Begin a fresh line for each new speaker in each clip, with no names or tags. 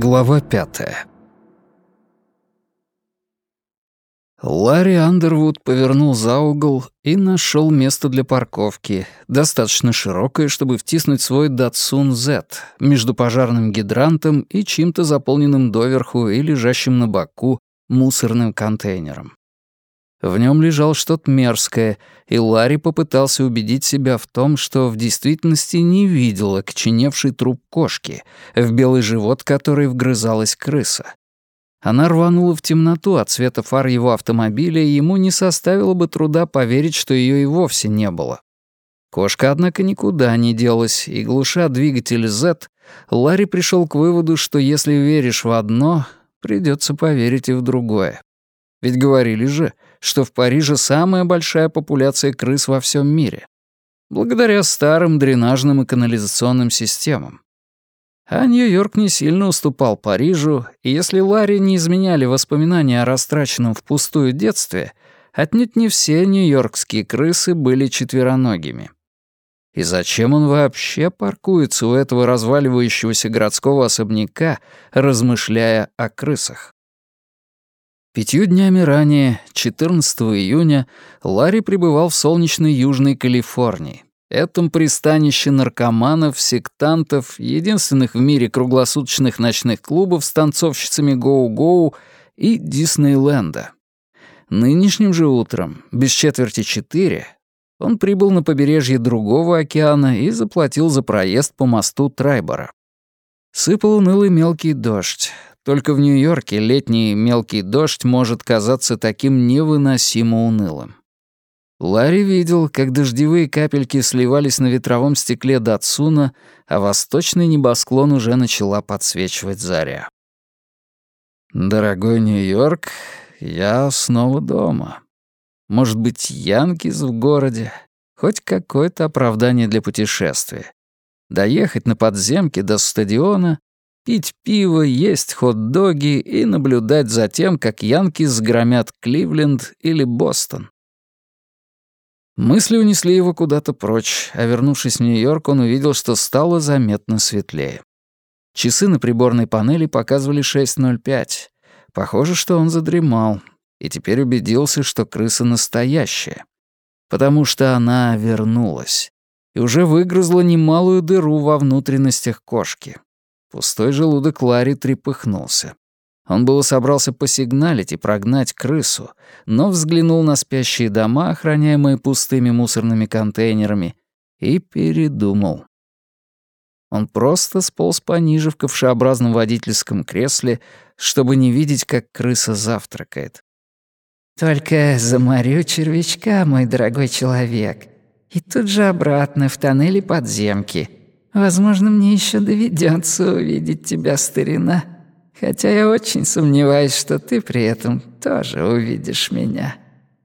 Глава 5. Ларри Андервуд повернул за угол и нашел место для парковки, достаточно широкое, чтобы втиснуть свой Datsun Z между пожарным гидрантом и чьим-то заполненным доверху и лежащим на боку мусорным контейнером. В нем лежало что-то мерзкое, и Ларри попытался убедить себя в том, что в действительности не видел окоченевший труп кошки, в белый живот которой вгрызалась крыса. Она рванула в темноту от света фар его автомобиля, и ему не составило бы труда поверить, что ее и вовсе не было. Кошка, однако, никуда не делась, и, глуша двигатель Z, Ларри пришел к выводу, что если веришь в одно, придется поверить и в другое. Ведь говорили же, что в Париже самая большая популяция крыс во всем мире. Благодаря старым дренажным и канализационным системам. А Нью-Йорк не сильно уступал Парижу, и если Ларри не изменяли воспоминания о растраченном впустую детстве, отнюдь не все нью-йоркские крысы были четвероногими. И зачем он вообще паркуется у этого разваливающегося городского особняка, размышляя о крысах? 5 днями ранее, 14 июня, Ларри пребывал в солнечной Южной Калифорнии, этом пристанище наркоманов, сектантов, единственных в мире круглосуточных ночных клубов с танцовщицами гоу-гоу и Диснейленда. Нынешним же утром, без 3:45, он прибыл на побережье другого океана и заплатил за проезд по мосту Трайбора. Сыпал унылый мелкий дождь. Только в Нью-Йорке летний мелкий дождь может казаться таким невыносимо унылым. Ларри видел, как дождевые капельки сливались на ветровом стекле Датсуна, а восточный небосклон уже начала подсвечивать заря. «Дорогой Нью-Йорк, я снова дома. Может быть, Янкис в городе? Хоть какое-то оправдание для путешествия. Доехать на подземке до стадиона, пить пиво, есть хот-доги и наблюдать за тем, как Янкис громят Кливленд или Бостон». Мысли унесли его куда-то прочь, а вернувшись в Нью-Йорк, он увидел, что стало заметно светлее. Часы на приборной панели показывали 6:05. Похоже, что он задремал, и теперь убедился, что крыса настоящая. Потому что она вернулась и уже выгрызла немалую дыру во внутренностях кошки. Пустой желудок Ларри трепыхнулся. Он было собрался посигналить и прогнать крысу, но взглянул на спящие дома, охраняемые пустыми мусорными контейнерами, и передумал. Он просто сполз пониже в ковшеобразном водительском кресле, чтобы не видеть, как крыса завтракает.
«Только заморю червячка, мой дорогой человек, и тут же обратно в тоннели подземки. Возможно, мне еще доведется увидеть тебя, старина. Хотя я очень сомневаюсь, что ты при этом тоже увидишь меня».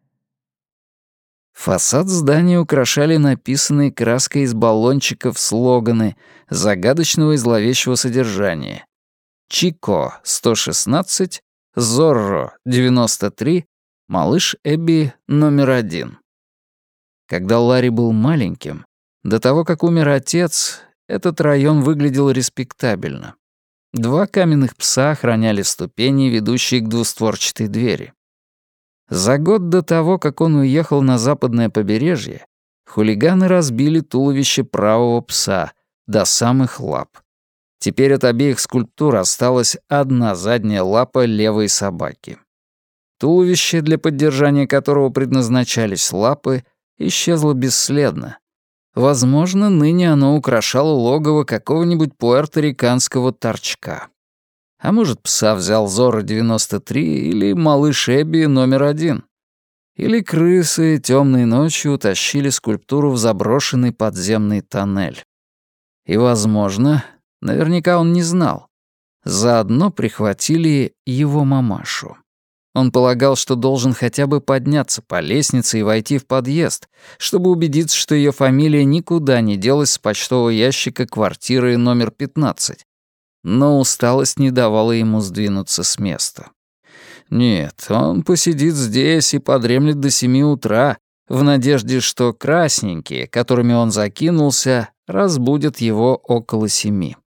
Фасад здания украшали написанные краской из баллончиков слоганы загадочного и зловещего содержания. «Чико» — 116, «Зорро» — 93, «Малыш Эбби» — номер 1. Когда Ларри был маленьким, до того, как умер отец, этот район выглядел респектабельно. 2 каменных пса охраняли ступени, ведущие к двустворчатой двери. За год до того, как он уехал на западное побережье, хулиганы разбили туловище правого пса до самых лап. Теперь от обеих скульптур осталась одна задняя лапа левой собаки. Туловище, для поддержания которого предназначались лапы, исчезло бесследно. Возможно, ныне оно украшало логово какого-нибудь пуэрториканского торчка. А может, пса взял Зорро 93 или малыш Эбби номер 1. Или крысы темной ночью утащили скульптуру в заброшенный подземный тоннель. И, возможно, наверняка он не знал, заодно прихватили его мамашу. Он полагал, что должен хотя бы подняться по лестнице и войти в подъезд, чтобы убедиться, что ее фамилия никуда не делась с почтового ящика квартиры номер 15. Но усталость не давала ему сдвинуться с места. Нет, он посидит здесь и подремлет до 7 утра, в надежде, что красненькие, которыми он закинулся, разбудят его около 7.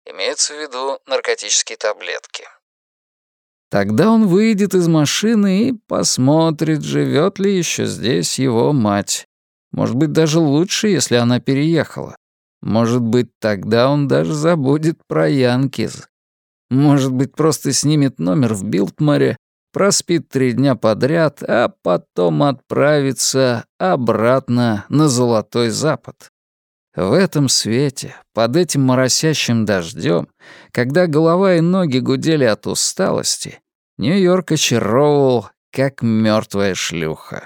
Имеется в виду наркотические таблетки. Тогда он выйдет из машины и посмотрит, живет ли еще здесь его мать. Может быть, даже лучше, если она переехала. Может быть, тогда он даже забудет про Янкиз. Может быть, просто снимет номер в Билтморе, проспит 3 дня подряд, а потом отправится обратно на Золотой Запад. В этом свете, под этим моросящим дождем, когда голова и ноги гудели от усталости, Нью-Йорк очаровывал, как мертвая шлюха.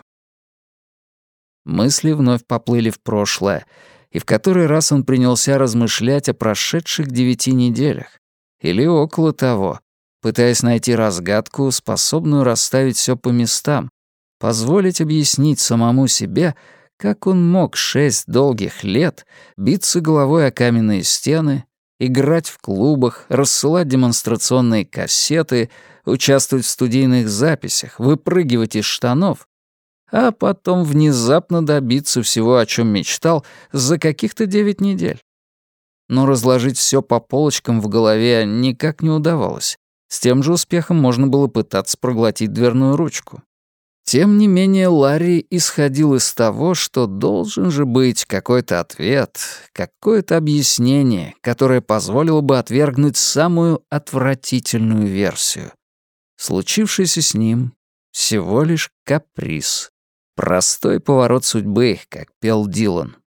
Мысли вновь поплыли в прошлое, и в который раз он принялся размышлять о прошедших 9 неделях, или около того, пытаясь найти разгадку, способную расставить все по местам, позволить объяснить самому себе, как он мог 6 долгих лет биться головой о каменные стены, играть в клубах, рассылать демонстрационные кассеты, участвовать в студийных записях, выпрыгивать из штанов, а потом внезапно добиться всего, о чем мечтал, за каких-то 9 недель. Но разложить все по полочкам в голове никак не удавалось. С тем же успехом можно было пытаться проглотить дверную ручку. Тем не менее, Ларри исходил из того, что должен же быть какой-то ответ, какое-то объяснение, которое позволило бы отвергнуть самую отвратительную версию. Случившееся с ним всего лишь каприз. Простой поворот судьбы, как пел Дилан.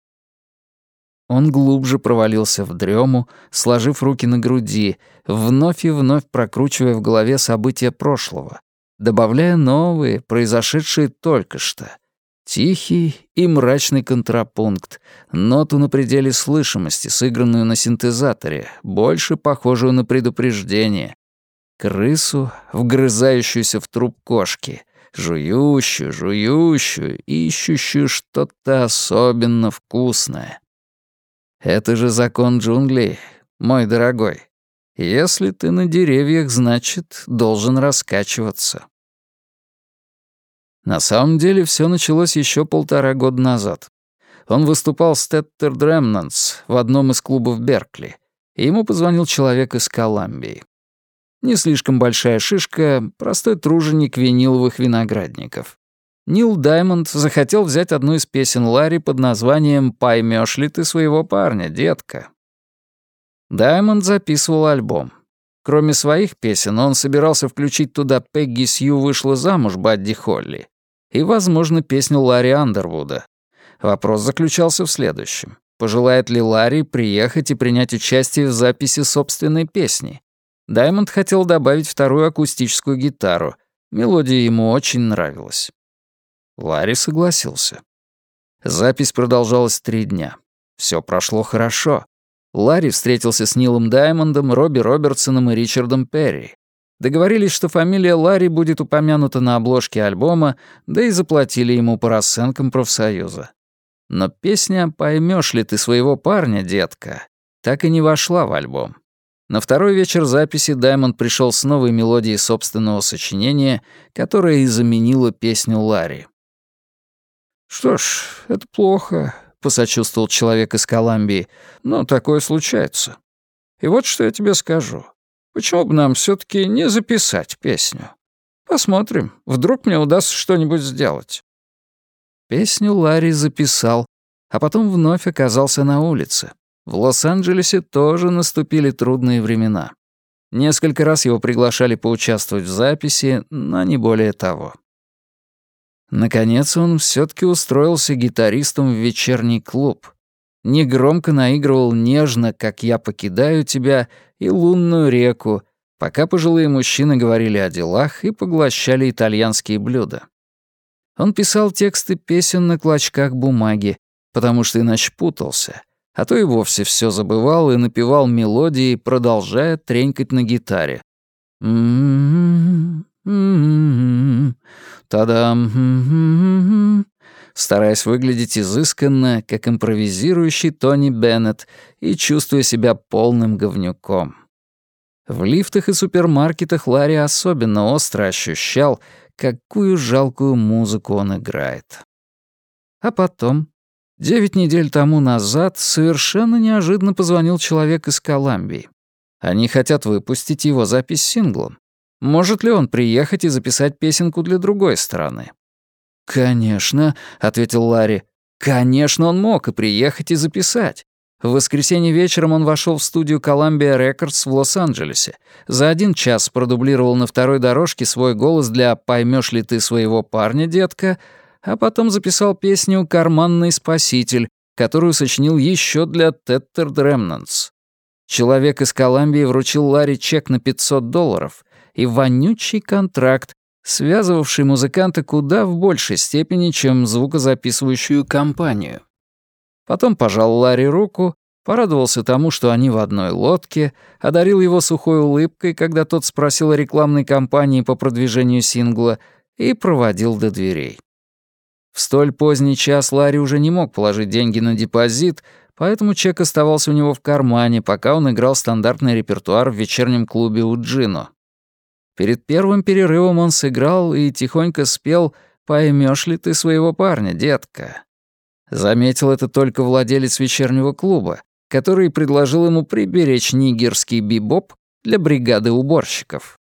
Он глубже провалился в дрему, сложив руки на груди, вновь и вновь прокручивая в голове события прошлого, добавляя новые, произошедшие только что. Тихий и мрачный контрапункт, ноту на пределе слышимости, сыгранную на синтезаторе, больше похожую на предупреждение. Крысу, вгрызающуюся в труп кошки, жующую, ищущую что-то особенно вкусное. Это же закон джунглей, мой дорогой. Если ты на деревьях, значит, должен раскачиваться. На самом деле все началось еще 1,5 года назад. Он выступал с Tettered Remnants в одном из клубов Беркли, и ему позвонил человек из Колумбии. Не слишком большая шишка, простой труженик виниловых виноградников. Нил Даймонд захотел взять одну из песен Ларри под названием «Поймёшь ли ты своего парня, детка?». Даймонд записывал альбом. Кроме своих песен, он собирался включить туда «Пегги Сью вышла замуж» Бадди Холли и, возможно, песню Ларри Андервуда. Вопрос заключался в следующем. Пожелает ли Ларри приехать и принять участие в записи собственной песни? Даймонд хотел добавить 2-ю акустическую гитару. Мелодия ему очень нравилась. Ларри согласился. Запись продолжалась 3 дня. Все прошло хорошо. Ларри встретился с Нилом Даймондом, Робби Робертсоном и Ричардом Перри. Договорились, что фамилия Ларри будет упомянута на обложке альбома, да и заплатили ему по расценкам профсоюза. Но песня «Поймёшь ли ты своего парня, детка?» так и не вошла в альбом. На 2-й вечер записи Даймонд пришел с новой мелодией собственного сочинения, которая и заменила песню Ларри. «Что ж, это плохо», — посочувствовал человек из Колумбии, «но такое случается. И вот что я тебе скажу. Почему бы нам все-таки не записать песню? Посмотрим, вдруг мне удастся что-нибудь сделать». Песню Ларри записал, а потом вновь оказался на улице. В Лос-Анджелесе тоже наступили трудные времена. Несколько раз его приглашали поучаствовать в записи, но не более того. Наконец он все-таки устроился гитаристом в вечерний клуб. Негромко наигрывал нежно, как я покидаю тебя, и лунную реку, пока пожилые мужчины говорили о делах и поглощали итальянские блюда. Он писал тексты песен на клочках бумаги, потому что иначе путался, а то и вовсе все забывал и напевал мелодии, продолжая тренькать на гитаре. Та-дам, стараясь выглядеть изысканно, как импровизирующий Тони Беннет и чувствуя себя полным говнюком. В лифтах и супермаркетах Ларри особенно остро ощущал, какую жалкую музыку он играет. А потом 9 недель тому назад совершенно неожиданно позвонил человек из Колумбии. Они хотят выпустить его запись синглом. Может ли он приехать и записать песенку для другой стороны? «Конечно», — ответил Ларри. «Конечно, он мог и приехать, и записать. В воскресенье вечером он вошел в студию Columbia Records в Лос-Анджелесе. За 1 час продублировал на второй дорожке свой голос для «Поймешь ли ты своего парня, детка?», а потом записал песню «Карманный спаситель», которую сочинил еще для Tattered Remnants. Человек из Колумбии вручил Ларри чек на $500 и вонючий контракт, связывавший музыканта куда в большей степени, чем звукозаписывающую компанию. Потом пожал Ларри руку, порадовался тому, что они в одной лодке, одарил его сухой улыбкой, когда тот спросил о рекламной кампании по продвижению сингла, и проводил до дверей. В столь поздний час Ларри уже не мог положить деньги на депозит, поэтому чек оставался у него в кармане, пока он играл стандартный репертуар в вечернем клубе у Джино. Перед первым перерывом он сыграл и тихонько спел «Поймешь ли ты своего парня, детка?». Заметил это только владелец вечернего клуба, который предложил ему приберечь нигерский бибоп для бригады уборщиков.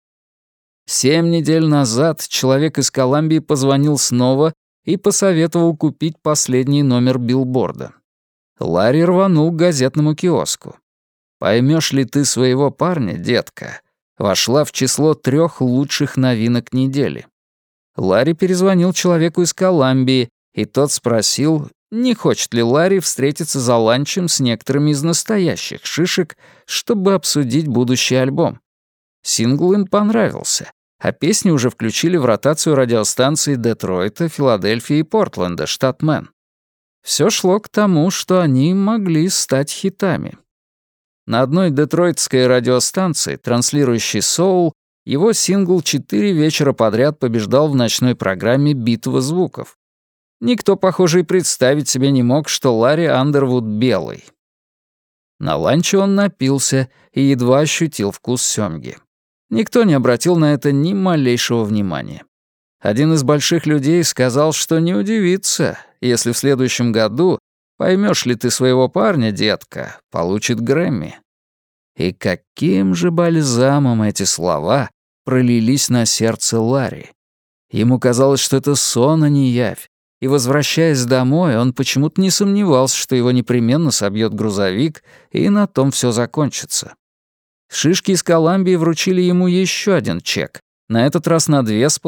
7 недель назад человек из Колумбии позвонил снова и посоветовал купить последний номер билборда. Ларри рванул к газетному киоску. «Поймешь ли ты своего парня, детка?» вошла в число 3 лучших новинок недели. Ларри перезвонил человеку из Колумбии, и тот спросил, не хочет ли Ларри встретиться за ланчем с некоторыми из настоящих шишек, чтобы обсудить будущий альбом. Сингл им понравился, а песни уже включили в ротацию радиостанций Детройта, Филадельфии и Портленда, штат Мэн. Все шло к тому, что они могли стать хитами. На одной детройтской радиостанции, транслирующей соул, его сингл 4 вечера подряд побеждал в ночной программе «Битва звуков». Никто, похоже, и представить себе не мог, что Ларри Андервуд белый. На ланче он напился и едва ощутил вкус сёмги. Никто не обратил на это ни малейшего внимания. Один из больших людей сказал, что не удивится, если в следующем году «Поймешь ли ты своего парня, детка?» получит Грэмми. И каким же бальзамом эти слова пролились на сердце Ларри. Ему казалось, что это сон, а не явь. И, возвращаясь домой, он почему-то не сомневался, что его непременно собьет грузовик, и на том все закончится. Шишки из Колумбии вручили ему еще один чек, на этот раз на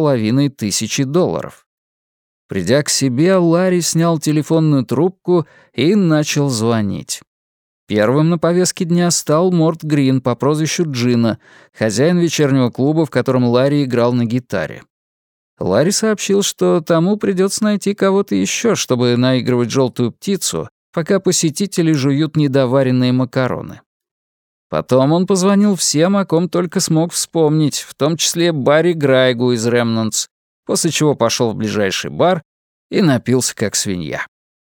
$2500. Придя к себе, Ларри снял телефонную трубку и начал звонить. Первым на повестке дня стал Морт Грин по прозвищу Джина, хозяин вечернего клуба, в котором Ларри играл на гитаре. Ларри сообщил, что тому придется найти кого-то еще, чтобы наигрывать «Желтую птицу», пока посетители жуют недоваренные макароны. Потом он позвонил всем, о ком только смог вспомнить, в том числе Барри Грайгу из Remnants, после чего пошел в ближайший бар и напился как свинья.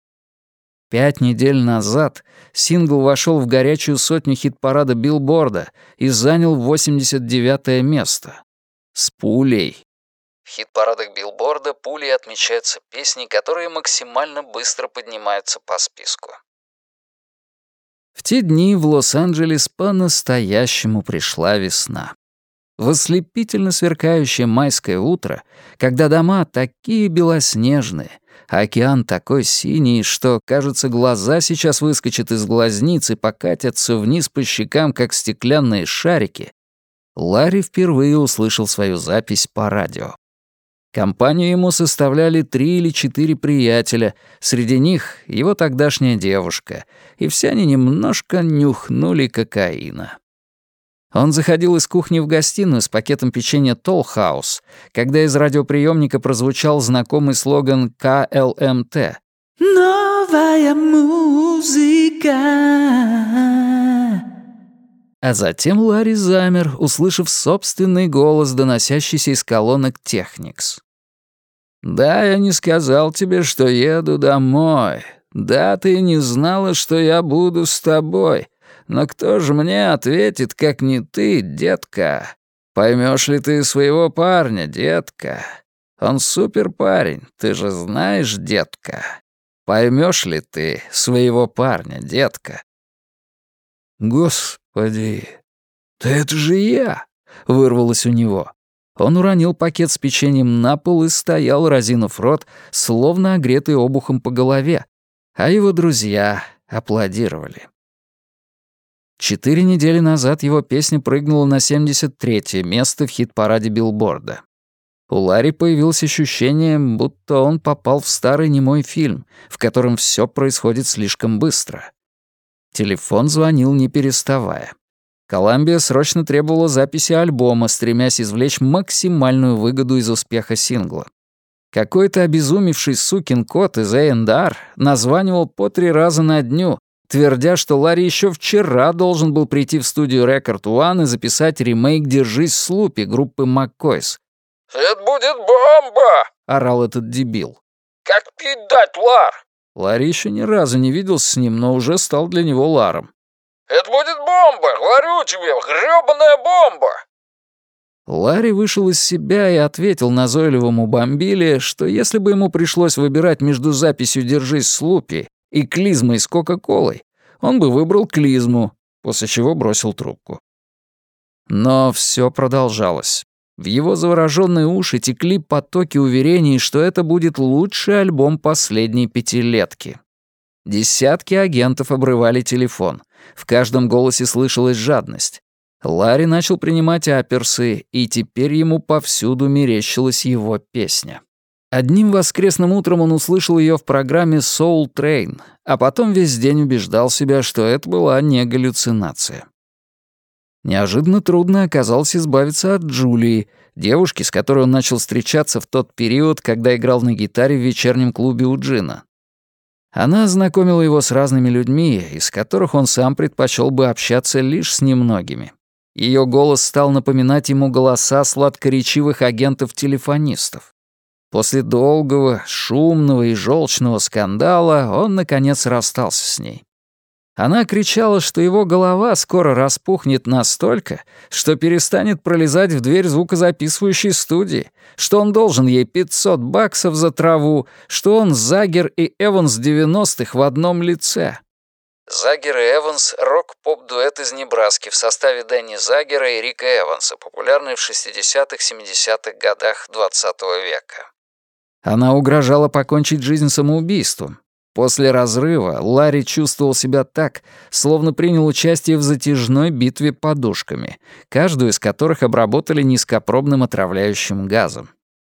5 недель назад сингл вошел в горячую сотню хит-парада Билборда и занял 89-е место. С пулей. В хит-парадах Билборда пулей отмечаются песни, которые максимально быстро поднимаются по списку. В те дни в Лос-Анджелес по-настоящему пришла весна. В ослепительно сверкающее майское утро, когда дома такие белоснежные, а океан такой синий, что, кажется, глаза сейчас выскочат из глазниц и покатятся вниз по щекам, как стеклянные шарики, Ларри впервые услышал свою запись по радио. Компанию ему составляли 3 или 4 приятеля, среди них его тогдашняя девушка, и все они немножко нюхнули кокаина. Он заходил из кухни в гостиную с пакетом печенья Toll House, когда из радиоприемника прозвучал знакомый слоган КЛМТ «Новая музыка». А затем Ларри замер, услышав собственный голос, доносящийся из колонок Technics. «Да, я не сказал тебе, что еду домой. Да, ты не знала, что я буду с тобой. Но кто же мне ответит, как не ты, детка? Поймешь ли ты своего парня, детка? Он супер парень, ты же знаешь, детка. Поймешь ли ты своего парня, детка?» «Господи, да это же я!» — вырвалось у него. Он уронил пакет с печеньем на пол и стоял, разинув рот, словно огретый обухом по голове, а его друзья аплодировали. 4 недели назад его песня прыгнула на 73-е место в хит-параде Билборда. У Ларри появилось ощущение, будто он попал в старый немой фильм, в котором все происходит слишком быстро. Телефон звонил, не переставая. Коламбия срочно требовала записи альбома, стремясь извлечь максимальную выгоду из успеха сингла. Какой-то обезумевший сукин кот из A&R названивал по 3 раза на дню, твердя, что Ларри еще вчера должен был прийти в студию Record One и записать ремейк «Держись, Слупи» группы McCoys.
«Это будет бомба!»
— орал этот дебил.
«Как пить дать, Лар?»
Ларри еще ни разу не виделся с ним, но уже стал для него Ларом.
«Это будет бомба! Говорю тебе, грёбаная бомба!»
Ларри вышел из себя и ответил назойливому бомбиле, что если бы ему пришлось выбирать между записью «Держись, Слупи» и клизмой с Кока-Колой, он бы выбрал клизму, после чего бросил трубку. Но все продолжалось. В его завороженные уши текли потоки уверений, что это будет лучший альбом последней пятилетки. Десятки агентов обрывали телефон. В каждом голосе слышалась жадность. Ларри начал принимать аперсы, и теперь ему повсюду мерещилась его песня. Одним воскресным утром он услышал ее в программе «Soul Train», а потом весь день убеждал себя, что это была не галлюцинация. Неожиданно трудно оказалось избавиться от Джулии, девушки, с которой он начал встречаться в тот период, когда играл на гитаре в вечернем клубе у Джина. Она знакомила его с разными людьми, из которых он сам предпочел бы общаться лишь с немногими. Ее голос стал напоминать ему голоса сладкоречивых агентов-телефонистов. После долгого, шумного и желчного скандала он, наконец, расстался с ней. Она кричала, что его голова скоро распухнет настолько, что перестанет пролезать в дверь звукозаписывающей студии, что он должен ей $500 за траву, что он Загер и Эванс 90-х в одном лице. Загер и Эванс — рок-поп-дуэт из Небраски в составе Дэнни Загера и Рика Эванса, популярный в 60-70-х годах XX века. Она угрожала покончить жизнь самоубийством. После разрыва Ларри чувствовал себя так, словно принял участие в затяжной битве подушками, каждую из которых обработали низкопробным отравляющим газом.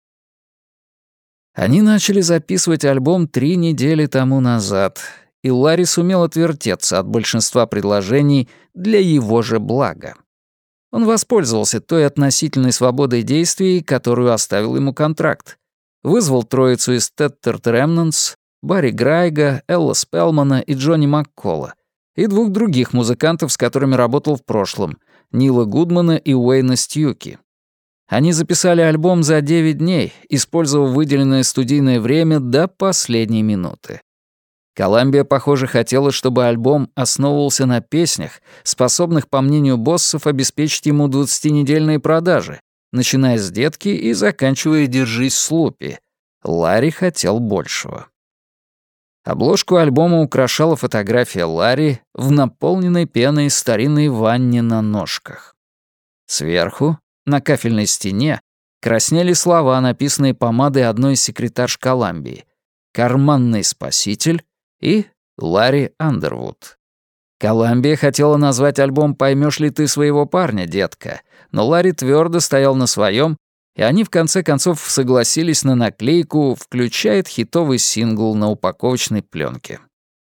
Они начали записывать альбом 3 недели тому назад, и Ларри сумел отвертеться от большинства предложений для его же блага. Он воспользовался той относительной свободой действий, которую оставил ему контракт. Вызвал троицу из Tettered Remnants, Барри Грайга, Элла Спелмана и Джонни Маккола, и 2 других музыкантов, с которыми работал в прошлом, Нила Гудмана и Уэйна Стьюки. Они записали альбом за 9 дней, использовав выделенное студийное время до последней минуты. Коламбия, похоже, хотела, чтобы альбом основывался на песнях, способных, по мнению боссов, обеспечить ему 20-недельные продажи, начиная с «Детки» и заканчивая «Держись, Слупи». Ларри хотел большего. Обложку альбома украшала фотография Ларри в наполненной пеной старинной ванне на ножках. Сверху, на кафельной стене, краснели слова, написанные помадой одной из секретарш Коламбии: «Карманный спаситель» и «Ларри Андервуд». Коламбия хотела назвать альбом «Поймешь ли ты своего парня, детка?», но Ларри твердо стоял на своем, и они в конце концов согласились на наклейку «Включает хитовый сингл на упаковочной пленке».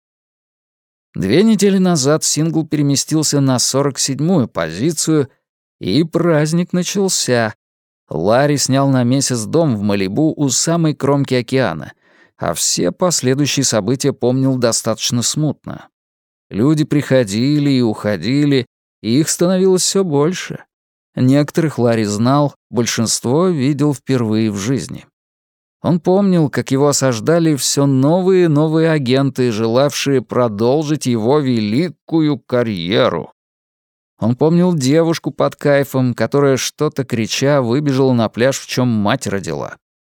2 недели назад сингл переместился на 47-ю позицию, и праздник начался. Ларри снял на месяц дом в Малибу у самой кромки океана, а все последующие события помнил достаточно смутно. Люди приходили и уходили, и их становилось все больше. Некоторых Ларри знал, большинство видел впервые в жизни. Он помнил, как его осаждали все новые и новые агенты, желавшие продолжить его великую карьеру. Он помнил девушку под кайфом, которая, что-то крича, выбежала на пляж, в чем мать родила.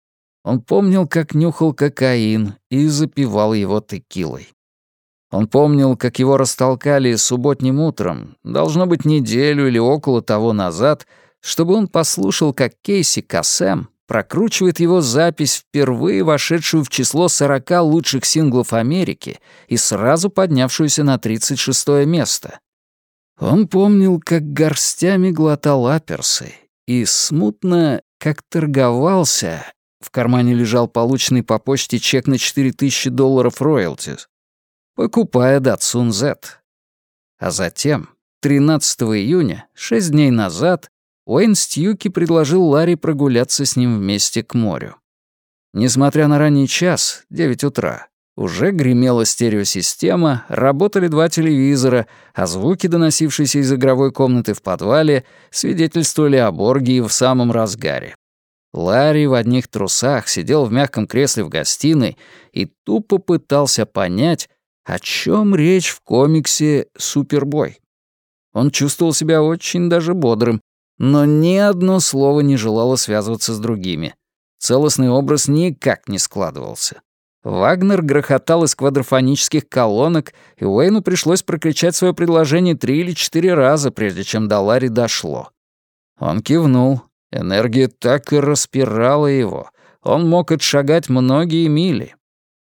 Он помнил, как нюхал кокаин и запивал его текилой. Он помнил, как его растолкали субботним утром, должно быть, неделю или около того назад, чтобы он послушал, как Кейси Кассем прокручивает его запись, впервые вошедшую в число 40 лучших синглов Америки и сразу поднявшуюся на 36-е место. Он помнил, как горстями глотал аперсы и смутно, как торговался. В кармане лежал полученный по почте чек на $4000 роялтис, покупая Datsun Z. А затем, 13 июня, 6 дней назад, Уэйн Стьюки предложил Ларри прогуляться с ним вместе к морю. Несмотря на ранний час, 9 утра, уже гремела стереосистема, работали 2 телевизора, а звуки, доносившиеся из игровой комнаты в подвале, свидетельствовали об оргии в самом разгаре. Ларри в одних трусах сидел в мягком кресле в гостиной и тупо пытался понять, о чем речь в комиксе «Супербой». Он чувствовал себя очень даже бодрым, но ни одно слово не желало связываться с другими. Целостный образ никак не складывался. Вагнер грохотал из квадрофонических колонок, и Уэйну пришлось прокричать свое предложение 3 или 4 раза, прежде чем до Ларри дошло. Он кивнул. Энергия так и распирала его. Он мог отшагать многие мили.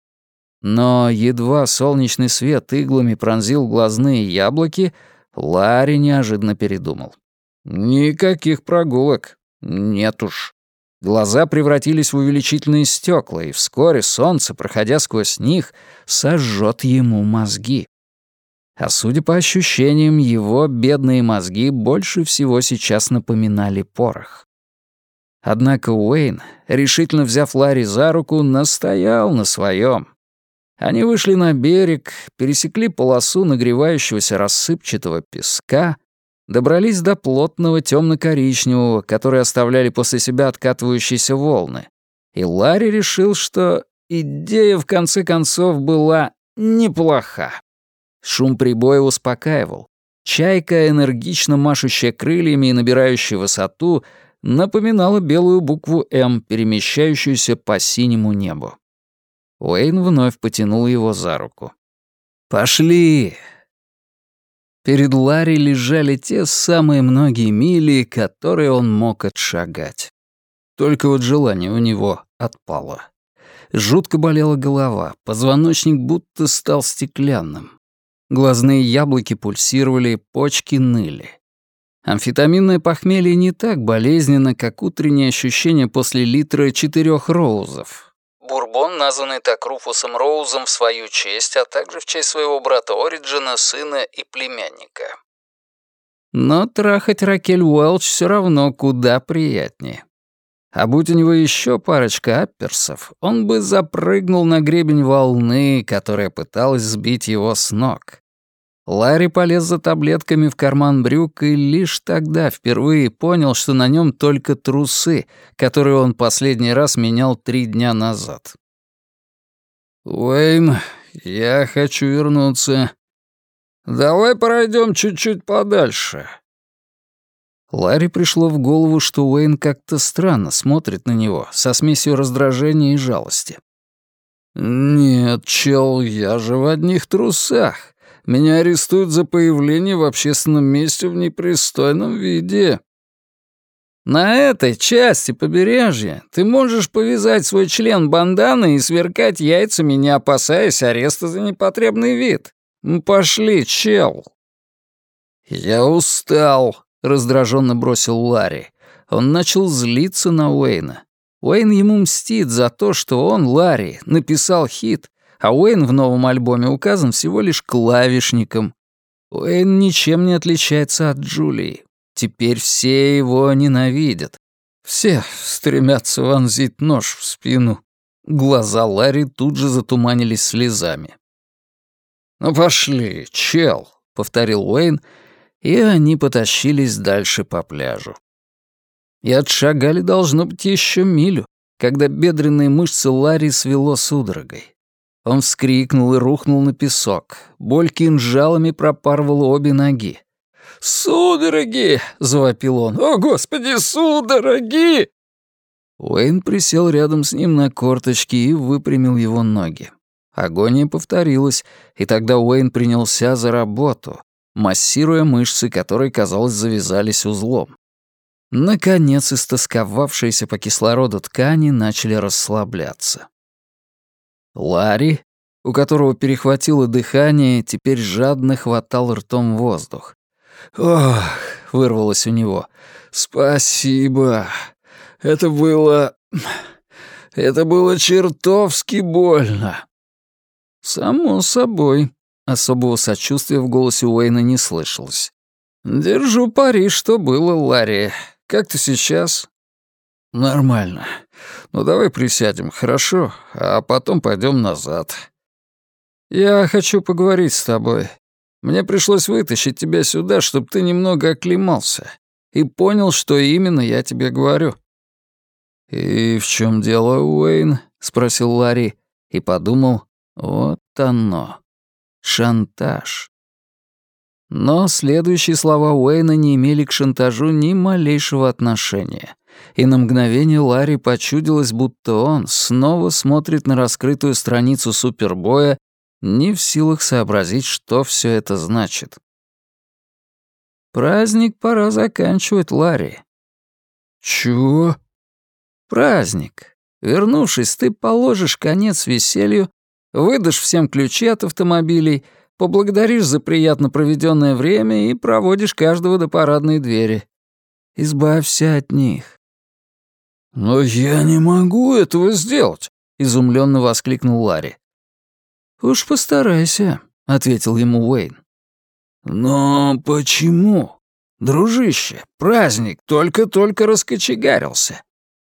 Но едва солнечный свет иглами пронзил глазные яблоки, Ларри неожиданно передумал. Никаких прогулок. Нет уж. Глаза превратились в увеличительные стекла, и вскоре солнце, проходя сквозь них, сожжет ему мозги. А судя по ощущениям, его бедные мозги больше всего сейчас напоминали порох. Однако Уэйн, решительно взяв Ларри за руку, настоял на своем. Они вышли на берег, пересекли полосу нагревающегося рассыпчатого песка, добрались до плотного темно-коричневого, который оставляли после себя откатывающиеся волны. И Ларри решил, что идея в конце концов была неплоха. Шум прибоя успокаивал. Чайка, энергично машущая крыльями и набирающая высоту, напоминала белую букву «М», перемещающуюся по синему небу. Уэйн вновь потянул его за руку. «Пошли!» Перед Ларри лежали те самые многие мили, которые он мог отшагать. Только вот желание у него отпало. Жутко болела голова, позвоночник будто стал стеклянным. Глазные яблоки пульсировали, почки ныли. Амфетаминное похмелье не так болезненно, как утреннее ощущение после литра 4 роузов. Бурбон, названный так Руфусом Роузом в свою честь, а также в честь своего брата Ориджина, сына и племянника. Но трахать Ракель Уэлч все равно куда приятнее. А будь у него еще парочка апперсов, он бы запрыгнул на гребень волны, которая пыталась сбить его с ног. Ларри полез за таблетками в карман брюк и лишь тогда впервые понял, что на нем только трусы, которые он последний раз менял 3 дня назад. «Уэйн, я хочу вернуться. Давай пройдем чуть-чуть подальше». Ларри пришло в голову, что Уэйн как-то странно смотрит на него, со смесью раздражения и жалости. «Нет, чел, я же в одних трусах. Меня арестуют за появление в общественном месте в непристойном виде». «На этой части побережья ты можешь повязать свой член банданой и сверкать яйцами, не опасаясь ареста за непотребный вид. Пошли, чел». «Я устал», — раздраженно бросил Ларри. Он начал злиться на Уэйна. Уэйн ему мстит за то, что он, Ларри, написал хит, а Уэйн в новом альбоме указан всего лишь клавишником. Уэйн ничем не отличается от Джулии. Теперь все его ненавидят. Все стремятся вонзить нож в спину. Глаза Ларри тут же затуманились слезами. «Ну пошли, чел», — повторил Уэйн, и они потащились дальше по пляжу. И отшагали, должно быть, еще милю, когда бедренные мышцы Ларри свело судорогой. Он вскрикнул и рухнул на песок. Боль кинжалами пропарывала обе ноги. «Судороги!» — завопил он. «О, Господи, судороги!» Уэйн присел рядом с ним на корточки и выпрямил его ноги. Агония повторилась, и тогда Уэйн принялся за работу, массируя мышцы, которые, казалось, завязались узлом. Наконец, истосковавшиеся по кислороду ткани начали расслабляться. Ларри, у которого перехватило дыхание, теперь жадно хватал ртом воздух. «Ох!» — вырвалось у него. «Спасибо! Это было чертовски больно!» «Само собой», — особого сочувствия в голосе Уэйна не слышалось. «Держу пари, что было, Ларри. Как ты сейчас?» «Нормально. Ну давай присядем, хорошо? А потом пойдем назад». «Я хочу поговорить с тобой. Мне пришлось вытащить тебя сюда, чтобы ты немного оклемался и понял, что именно я тебе говорю». «И в чем дело, Уэйн?» — спросил Ларри и подумал, вот оно, шантаж. Но следующие слова Уэйна не имели к шантажу ни малейшего отношения, и на мгновение Ларри почудилось, будто он снова смотрит на раскрытую страницу Супербоя, не в силах сообразить, что все это значит. «Праздник пора заканчивать, Ларри». «Чего?» «Праздник. Вернувшись, ты положишь конец веселью, выдашь всем ключи от автомобилей, поблагодаришь за приятно проведенное время и проводишь каждого до парадной двери. Избавься от них». «Но я не могу этого сделать», — изумленно воскликнул Ларри. «Уж постарайся», — ответил ему Уэйн. «Но почему? Дружище, праздник только-только раскочегарился».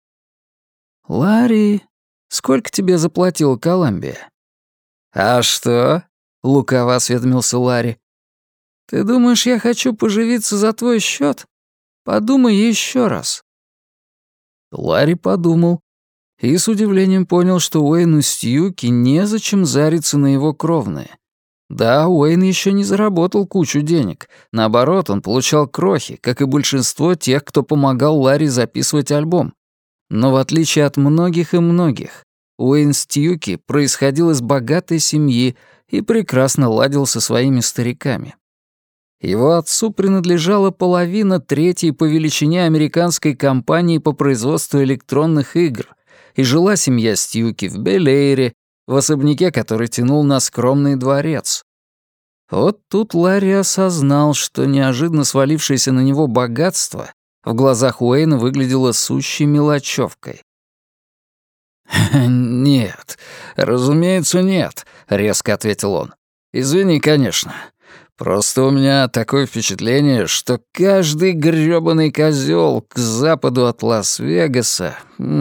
«Ларри, сколько тебе заплатила Коламбия?» «А что?» — лукаво осведомился Ларри. «Ты думаешь, я хочу поживиться за твой счет? Подумай еще раз». Ларри подумал и с удивлением понял, что Уэйну Стьюки незачем зариться на его кровные. Да, Уэйн еще не заработал кучу денег. Наоборот, он получал крохи, как и большинство тех, кто помогал Ларри записывать альбом. Но в отличие от многих и многих, Уэйн Стьюки происходил из богатой семьи и прекрасно ладил со своими стариками. Его отцу принадлежала половина третьей по величине американской компании по производству электронных игр, и жила семья Стьюки в Бель-Эйре, в особняке, который тянул на скромный дворец. Вот тут Ларри осознал, что неожиданно свалившееся на него богатство в глазах Уэйна выглядело сущей мелочевкой. «Нет, разумеется, нет», — резко ответил он. «Извини, конечно. Просто у меня такое впечатление, что каждый грёбаный козёл к западу от Лас-Вегаса...»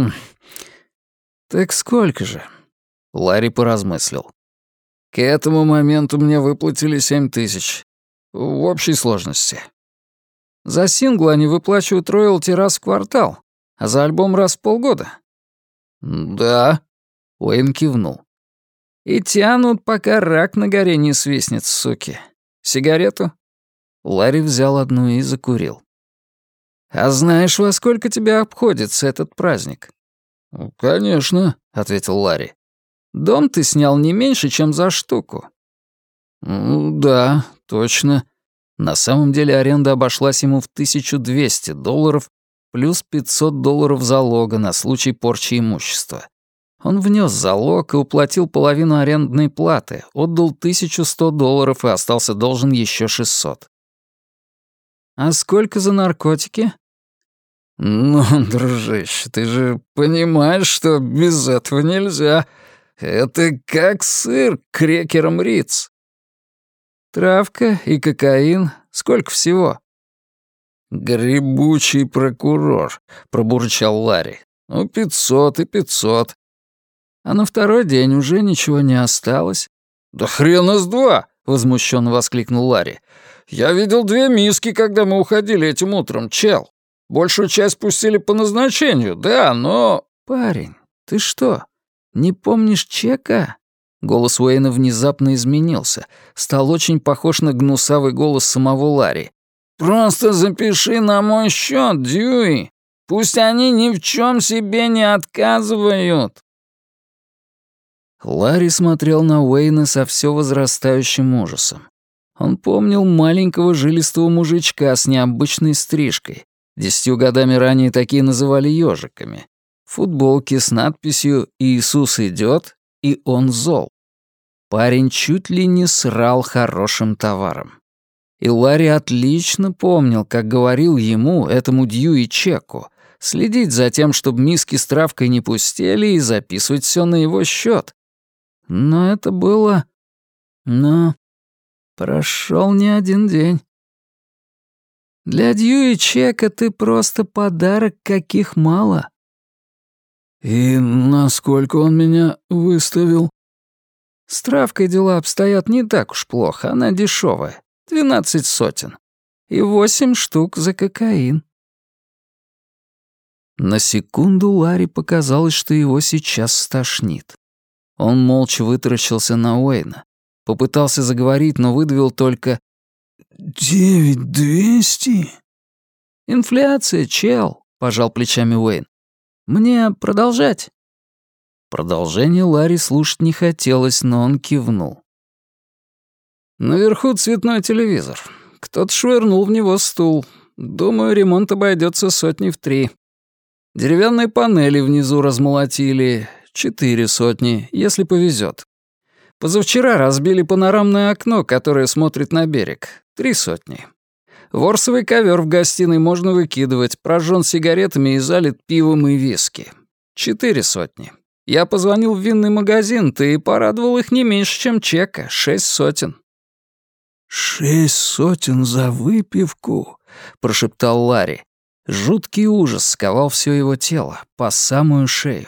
«Так сколько же?» — Ларри поразмыслил. «К этому моменту мне выплатили 7000. В общей сложности. За сингл они выплачивают роялти раз в квартал, а за альбом раз в полгода». «Да», — Уэйн кивнул. «И тянут, пока рак на горе не свистнет, суки. Сигарету?» Ларри взял одну и закурил. «А знаешь, во сколько тебе обходится этот праздник?» «Конечно», — ответил Ларри. «Дом ты снял не меньше, чем за штуку». «Да, точно». На самом деле аренда обошлась ему в $1200 плюс $500 залога на случай порчи имущества. Он внес залог и уплатил половину арендной платы, отдал $1100 и остался должен еще 600. «А сколько за наркотики?» «Ну, дружище, ты же понимаешь, что без этого нельзя. Это как сыр к крекерам Риц». «Травка и кокаин. Сколько всего?» «Гребучий прокурор», — пробурчал Ларри. «Ну, 500 и 500». «А на второй день уже ничего не осталось?» «Да хрена с два!» — возмущенно воскликнул Ларри. «Я видел 2 миски, когда мы уходили этим утром, чел. Большую часть пустили по назначению, да, но...» «Парень, ты что, не помнишь чека?» Голос Уэйна внезапно изменился, стал очень похож на гнусавый голос самого Ларри. «Просто запиши на мой счет, Дьюи.
Пусть они ни в чем себе не отказывают».
Ларри смотрел на Уэйна со все возрастающим ужасом. Он помнил маленького жилистого мужичка с необычной стрижкой. 10 годами ранее такие называли ежиками. Футболки с надписью «Иисус идет, и он зол». Парень чуть ли не срал хорошим товаром. И Ларри отлично помнил, как говорил ему, этому Дьюи Чеку, следить за тем, чтобы миски с травкой не пустели, и записывать все на его счет. Но это было... прошел не один день. Для Дьюи Чека ты просто подарок, каких мало. И насколько он меня выставил? С травкой дела обстоят не так уж плохо, она дешевая. 12 сотен. И 8 штук за кокаин. На секунду Ларри показалось, что его сейчас стошнит. Он молча вытаращился на Уэйна. Попытался заговорить, но выдавил только 9200. «Инфляция, чел», — пожал плечами Уэйн. «Мне продолжать?» Продолжение Ларри слушать не хотелось, но он кивнул. «Наверху цветной телевизор. Кто-то швырнул в него стул. Думаю, ремонт обойдется 3 сотни. Деревянные панели внизу размолотили. 4 сотни, если повезет. Позавчера разбили панорамное окно, которое смотрит на берег. 3 сотни. Ворсовый ковер в гостиной можно выкидывать, прожжен сигаретами и залит пивом и виски. 4 сотни. Я позвонил в винный магазин, ты порадовал их не меньше, чем чека. 6 сотен. 6 сотен за выпивку?» — прошептал Ларри. Жуткий ужас сковал все его тело, по самую шею.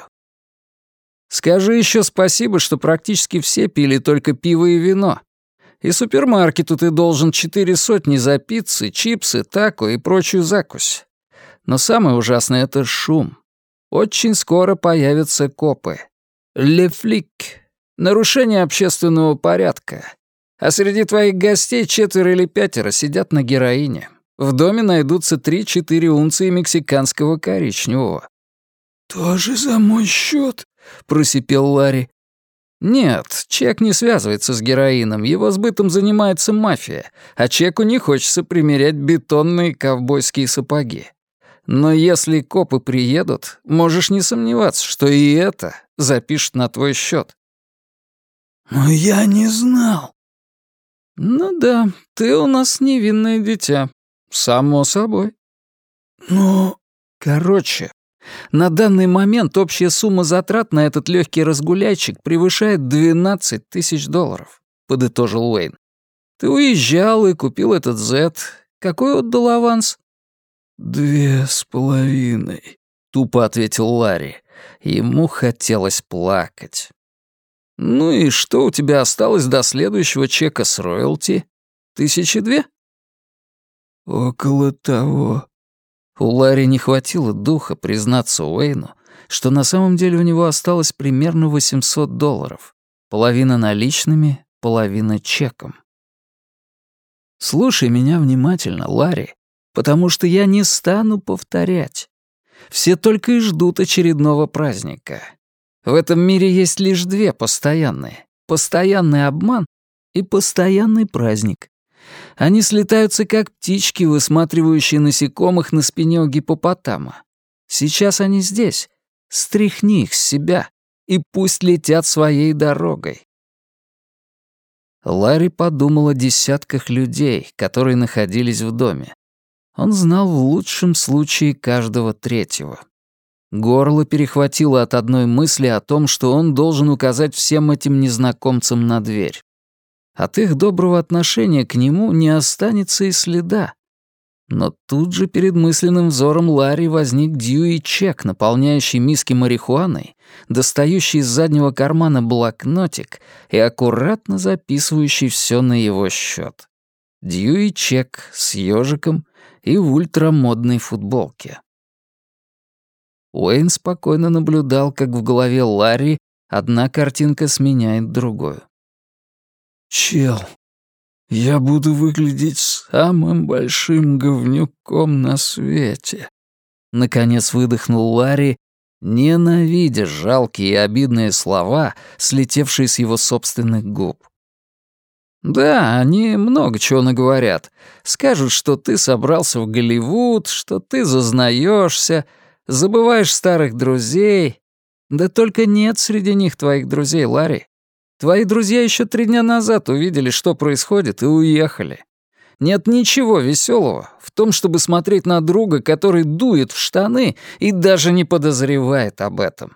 «Скажи еще спасибо, что практически все пили только пиво и вино. И супермаркету ты должен 4 сотни за пиццы, чипсы, тако и прочую закусь. Но самое ужасное — это шум. Очень скоро появятся копы. Ле флик. Нарушение общественного порядка. А среди твоих гостей 4 или 5 сидят на героине. В доме найдутся 3-4 унции мексиканского коричневого». «Тоже за мой счет?» — просипел Ларри. «Нет, Чек не связывается с героином, его сбытом занимается мафия, а Чеку не хочется примерять бетонные ковбойские сапоги. Но если копы приедут, можешь не сомневаться, что и это запишут на твой счет». «Но я не знал». «Ну да, ты у нас невинное дитя. Само собой». «Но...» «Короче, на данный момент общая сумма затрат на этот легкий разгуляйчик превышает $12 000, подытожил Уэйн. «Ты уезжал и купил этот Z. Какой отдал аванс?» 2,5, тупо ответил Ларри. Ему хотелось плакать. «Ну и что у тебя осталось до следующего чека с роялти? 2,000? «Около того». У Ларри не хватило духа признаться Уэйну, что на самом деле у него осталось примерно $800. Половина наличными, половина чеком. «Слушай меня внимательно, Ларри, потому что я не стану повторять. Все только и ждут очередного праздника. В этом мире есть лишь 2 постоянные. Постоянный обман и постоянный праздник. Они слетаются как птички, высматривающие насекомых на спине у гиппопотама. Сейчас они здесь. Стряхни их с себя, и пусть летят своей дорогой». Ларри подумал о десятках людей, которые находились в доме. Он знал в лучшем случае каждого 3-го. Горло перехватило от одной мысли о том, что он должен указать всем этим незнакомцам на дверь. От их доброго отношения к нему не останется и следа. Но тут же перед мысленным взором Ларри возник Дьюи Чек, наполняющий миски марихуаной, достающий из заднего кармана блокнотик и аккуратно записывающий все на его счет. Дьюи Чек с ежиком и в ультрамодной футболке. Уэйн спокойно наблюдал, как в голове Ларри одна картинка сменяет другую. «Чел, я буду выглядеть самым большим говнюком на свете», Наконец выдохнул Ларри, ненавидя жалкие и обидные слова, слетевшие с его собственных губ. «Да, они много чего наговорят. Скажут, что ты собрался в Голливуд, что ты зазнаешься, забываешь старых друзей. Да только нет среди них твоих друзей, Ларри. Твои друзья еще 3 дня назад увидели, что происходит, и уехали. Нет ничего веселого в том, чтобы смотреть на друга, который дует в штаны и даже не подозревает об этом».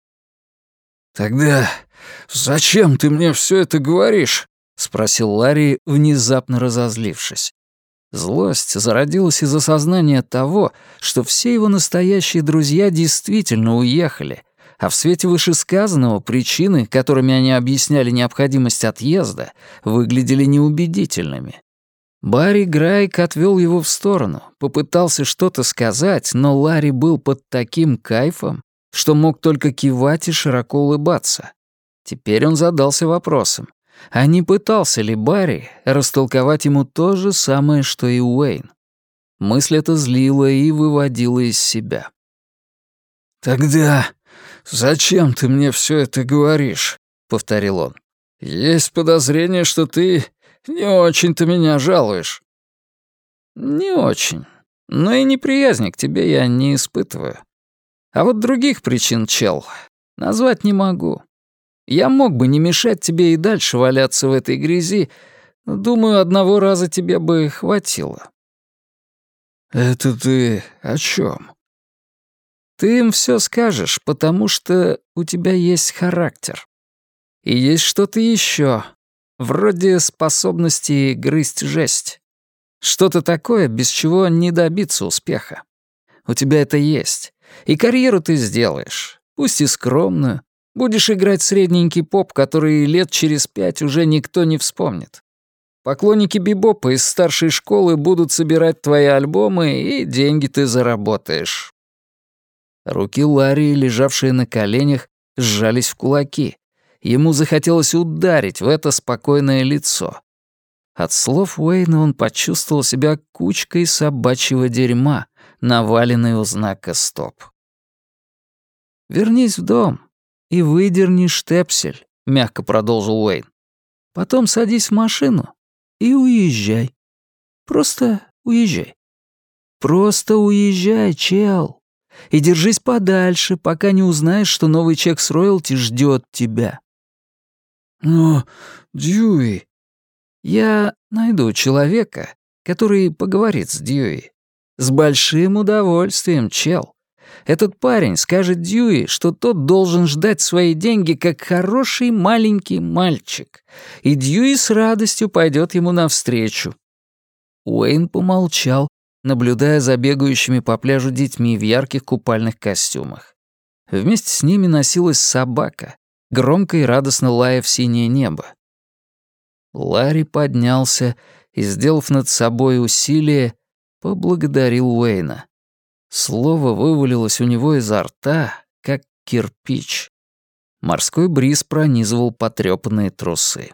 «Тогда зачем ты мне все это говоришь?» — спросил Ларри, внезапно разозлившись. Злость зародилась из осознания того, что все его настоящие друзья действительно уехали, а в свете вышесказанного причины, которыми они объясняли необходимость отъезда, выглядели неубедительными. Барри Грайк отвел его в сторону, попытался что-то сказать, но Ларри был под таким кайфом, что мог только кивать и широко улыбаться. Теперь он задался вопросом, а не пытался ли Барри растолковать ему то же самое, что и Уэйн? Мысль эта злила и выводила из себя. «Тогда зачем ты мне все это говоришь?» — повторил он. «Есть подозрение, что ты не очень-то меня жалуешь». «Не очень. Но и неприязни к тебе я не испытываю. А вот других причин, чел, назвать не могу. Я мог бы не мешать тебе и дальше валяться в этой грязи, но, думаю, одного раза тебе бы хватило». «Это ты о чем? «Ты им все скажешь, потому что у тебя есть характер. И есть что-то еще, вроде способности грызть жесть. Что-то такое, без чего не добиться успеха. У тебя это есть. И карьеру ты сделаешь, пусть и скромную. Будешь играть средненький поп, который лет через 5 уже никто не вспомнит. Поклонники бибопа из старшей школы будут собирать твои альбомы, и деньги ты заработаешь». Руки Ларри, лежавшие на коленях, сжались в кулаки. Ему захотелось ударить в это спокойное лицо. От слов Уэйна он почувствовал себя кучкой собачьего дерьма, наваленной у знака «Стоп». «Вернись в дом и выдерни штепсель», — мягко продолжил Уэйн. «Потом садись в машину и уезжай. Просто уезжай. Просто уезжай, чел. И держись подальше, пока не узнаешь, что новый чек с роялти ждет тебя». «Но, Дьюи...» «Я найду человека, который поговорит с Дьюи. С большим удовольствием, чел. Этот парень скажет Дьюи, что тот должен ждать свои деньги как хороший маленький мальчик, и Дьюи с радостью пойдет ему навстречу». Уэйн помолчал, наблюдая за бегающими по пляжу детьми в ярких купальных костюмах. Вместе с ними носилась собака, громко и радостно лая в синее небо. Ларри поднялся и, сделав над собой усилие, поблагодарил Уэйна. Слово вывалилось у него изо рта, как кирпич. Морской бриз пронизывал потрёпанные трусы.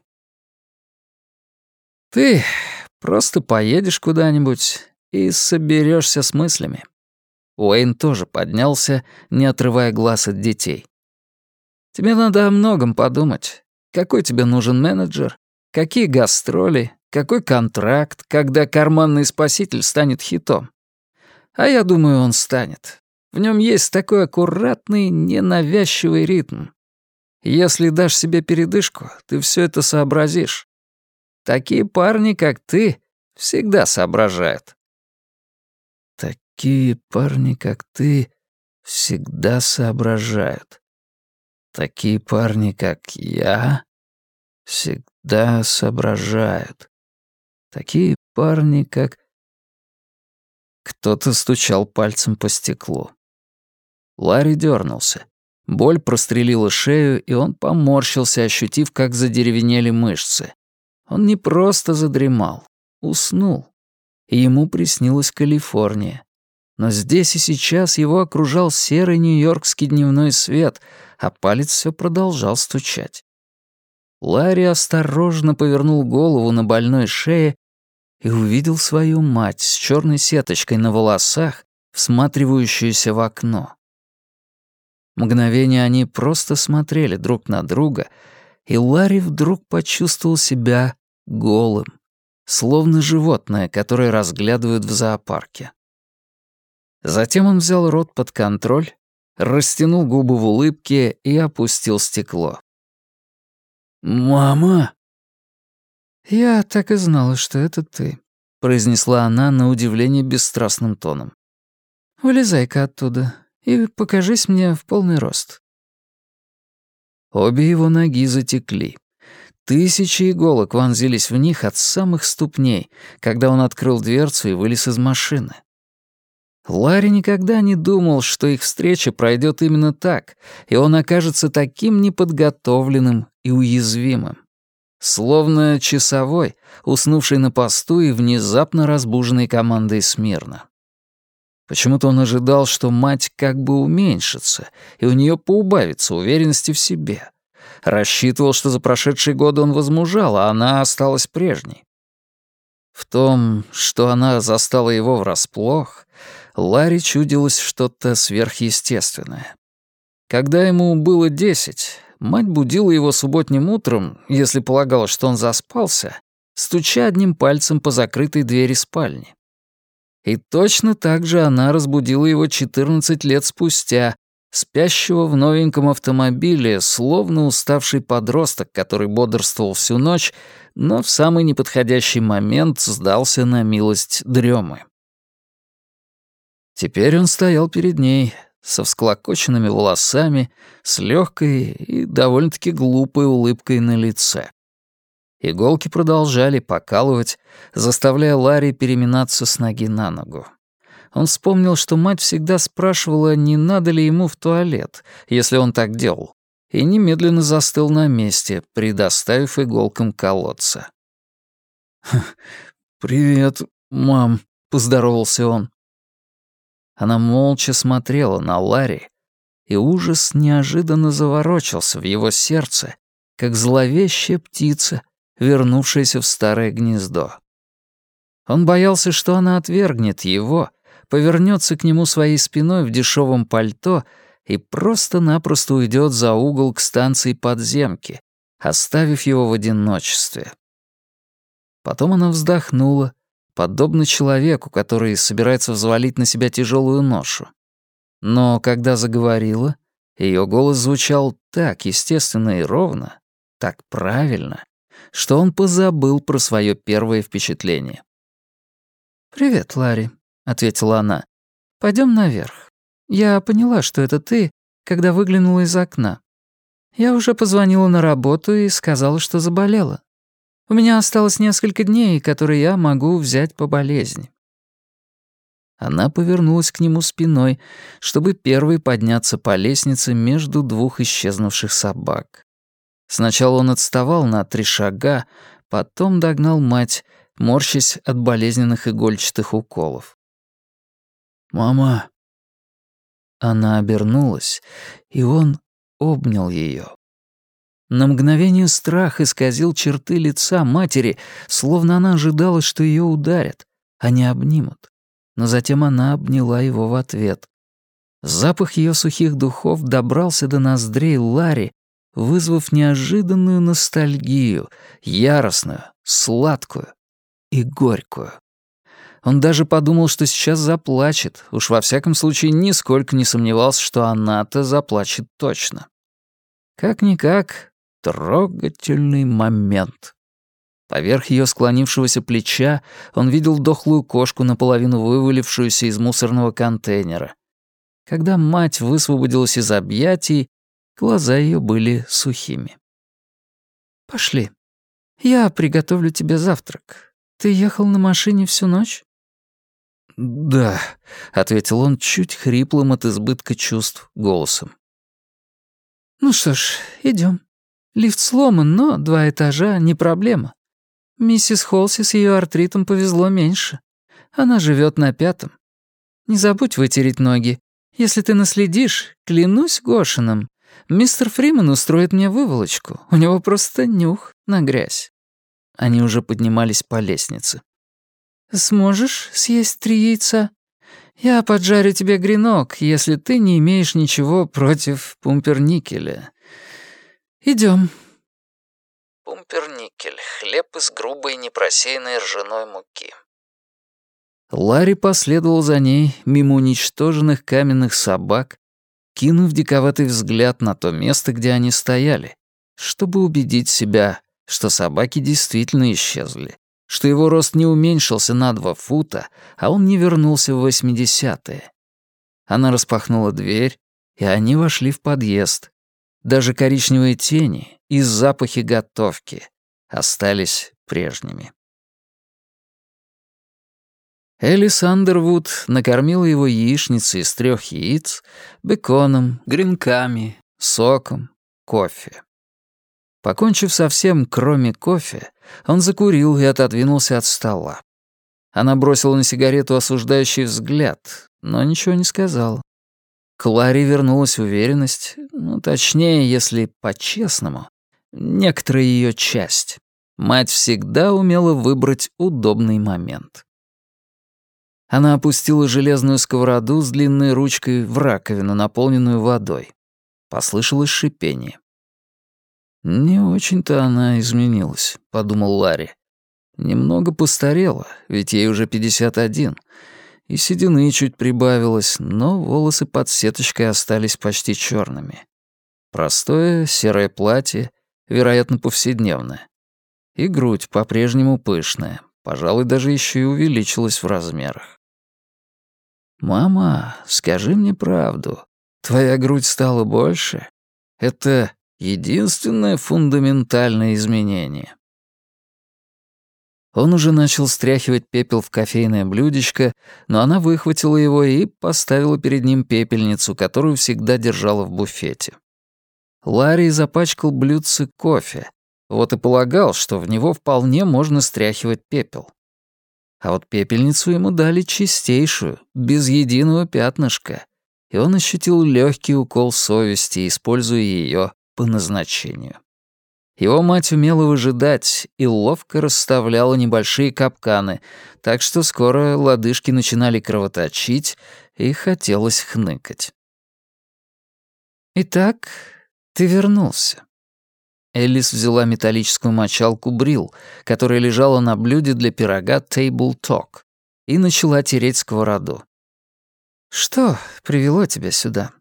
«Ты просто поедешь куда-нибудь и соберешься с мыслями». Уэйн тоже поднялся, не отрывая глаз от детей. «Тебе надо о многом подумать. Какой тебе нужен менеджер? Какие гастроли? Какой контракт, когда «Карманный спаситель» станет хитом? А я думаю, он станет. В нем есть такой аккуратный, ненавязчивый ритм. Если дашь себе передышку, ты все это сообразишь. Такие парни, как ты, всегда соображают». «Такие парни, как ты, всегда соображают. Такие парни, как я, всегда соображают. Такие парни, как...» Кто-то стучал пальцем по стеклу. Ларри дернулся. Боль прострелила шею, и он поморщился, ощутив, как задеревенели мышцы. Он не просто задремал, уснул. И ему приснилась Калифорния. Но здесь и сейчас его окружал серый нью-йоркский дневной свет, а палец все продолжал стучать. Ларри осторожно повернул голову на больной шее и увидел свою мать с черной сеточкой на волосах всматривающуюся в окно. Мгновение они просто смотрели друг на друга, и Ларри вдруг почувствовал себя голым, словно животное, которое разглядывают в зоопарке. Затем он взял рот под контроль, растянул губы в улыбке и опустил стекло. «Мама!»
«Я так и знала, что это ты», — произнесла она на удивление бесстрастным тоном. «Вылезай-ка оттуда и покажись мне в полный рост».
Обе его ноги затекли. Тысячи иголок вонзились в них от самых ступней, когда он открыл дверцу и вылез из машины. Ларри никогда не думал, что их встреча пройдет именно так, и он окажется таким неподготовленным и уязвимым. Словно часовой, уснувший на посту и внезапно разбуженный командой смирно. Почему-то он ожидал, что мать как бы уменьшится, и у нее поубавится уверенности в себе. Рассчитывал, что за прошедшие годы он возмужал, а она осталась прежней. В том, что она застала его врасплох, Ларри чудилось что-то сверхъестественное. Когда ему было 10, мать будила его субботним утром, если полагала, что он заспался, стуча одним пальцем по закрытой двери спальни. И точно так же она разбудила его 14 лет спустя, спящего в новеньком автомобиле, словно уставший подросток, который бодрствовал всю ночь, но в самый неподходящий момент сдался на милость дремы. Теперь он стоял перед ней, со всклокоченными волосами, с легкой и довольно-таки глупой улыбкой на лице. Иголки продолжали покалывать, заставляя Ларри переминаться с ноги на ногу. Он вспомнил, что мать всегда спрашивала, не надо ли ему в туалет, если он так делал, и немедленно застыл на месте, предоставив иголкам колоться. «Привет, мам», — поздоровался он. Она молча смотрела на Ларри, и ужас неожиданно заворочился в его сердце, как зловещая птица, вернувшаяся в старое гнездо. Он боялся, что она отвергнет его, повернется к нему своей спиной в дешевом пальто и просто-напросто уйдет за угол к станции подземки, оставив его в одиночестве. Потом она вздохнула, подобно человеку, который собирается взвалить на себя тяжелую ношу. Но когда заговорила, ее голос звучал так естественно и ровно, так правильно, что он позабыл про свое первое впечатление.
«Привет, Ларри», — ответила она. «Пойдем наверх. Я поняла, что это ты, когда выглянула из окна. Я уже позвонила на работу и сказала, что заболела. У меня осталось несколько дней, которые я могу взять по болезни».
Она повернулась к нему спиной, чтобы первой подняться по лестнице между двух исчезнувших собак. Сначала он отставал на 3 шага, потом догнал мать, морщась от болезненных игольчатых уколов. «Мама!» Она обернулась, и он обнял ее. На мгновение страх исказил черты лица матери, словно она ожидала, что ее ударят, а не обнимут. Но затем она обняла его в ответ. Запах ее сухих духов добрался до ноздрей Ларри, вызвав неожиданную ностальгию, яростную, сладкую и горькую. Он даже подумал, что сейчас заплачет, уж во всяком случае нисколько не сомневался, что она-то заплачет точно. Как-никак, трогательный момент. Поверх ее склонившегося плеча он видел дохлую кошку, наполовину вывалившуюся из мусорного контейнера. Когда мать высвободилась из объятий, глаза ее были сухими.
«Пошли. Я приготовлю тебе завтрак. Ты ехал на машине всю ночь?»
«Да», — ответил он чуть хриплым от избытка чувств голосом.
«Ну что ж, идем. Лифт сломан, но 2 этажа — не проблема. Миссис Холси с ее артритом повезло меньше. Она живет на 5-м. Не забудь вытереть ноги. Если ты наследишь, клянусь Гошиным, мистер Фриман устроит мне выволочку. У него просто нюх на грязь». Они уже поднимались по лестнице. «Сможешь съесть 3 яйца?
Я поджарю тебе гренок, если ты не имеешь ничего против пумперникеля. Идем. Пумперникель — хлеб из грубой непросеянной ржаной муки. Ларри последовал за ней мимо уничтоженных каменных собак, кинув диковатый взгляд на то место, где они стояли, чтобы убедить себя, что собаки действительно исчезли, что его рост не уменьшился на 2 фута, а он не вернулся в 80-е. Она распахнула дверь, и они вошли в подъезд. Даже коричневые тени и запахи готовки остались прежними. Элис Андервуд накормила его яичницей из 3 яиц, беконом, гренками, соком, кофе. Покончив со всем, кроме кофе, он закурил и отодвинулся от стола. Она бросила на сигарету осуждающий взгляд, но ничего не сказала. К Ларри вернулась уверенность, точнее, если по-честному, некоторая ее часть. Мать всегда умела выбрать удобный момент. Она опустила железную сковороду с длинной ручкой в раковину, наполненную водой. Послышалось шипение. «Не очень-то она изменилась», — подумал Ларри. «Немного постарела, ведь ей уже 51, и седины чуть прибавилось, но волосы под сеточкой остались почти черными. Простое серое платье, вероятно, повседневное. И грудь по-прежнему пышная, пожалуй, даже еще и увеличилась в размерах. «Мама, скажи мне правду, твоя грудь стала больше? Это единственное фундаментальное изменение». Он уже начал стряхивать пепел в кофейное блюдечко, но она выхватила его и поставила перед ним пепельницу, которую всегда держала в буфете. Ларри запачкал блюдце кофе, вот и полагал, что в него вполне можно стряхивать пепел. А вот пепельницу ему дали чистейшую, без единого пятнышка, и он ощутил легкий укол совести, используя ее по назначению. Его мать умела выжидать и ловко расставляла небольшие капканы, так что скоро лодыжки начинали кровоточить и хотелось хныкать. «Итак, ты вернулся». Элис взяла металлическую мочалку Брил, которая лежала на блюде для пирога Table Talk, и начала тереть сковороду. «Что привело тебя сюда?»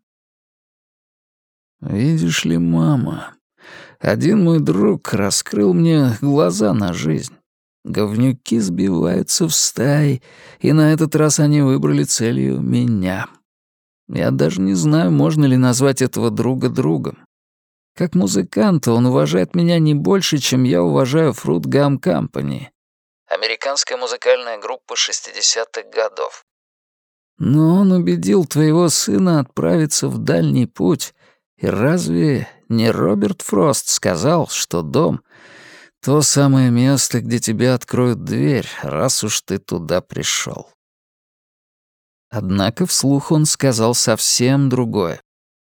«Видишь ли, мама, один мой друг раскрыл мне глаза на жизнь. Говнюки сбиваются в стаи, и на этот раз они выбрали целью меня. Я даже не знаю, можно ли назвать этого друга другом. Как музыканта он уважает меня не больше, чем я уважаю Fruit Gum Company. Американская музыкальная группа 60-х годов. Но он убедил твоего сына отправиться в дальний путь, и разве не Роберт Фрост сказал, что дом — то самое место, где тебе откроют дверь, раз уж ты туда пришел? Однако вслух он сказал совсем другое.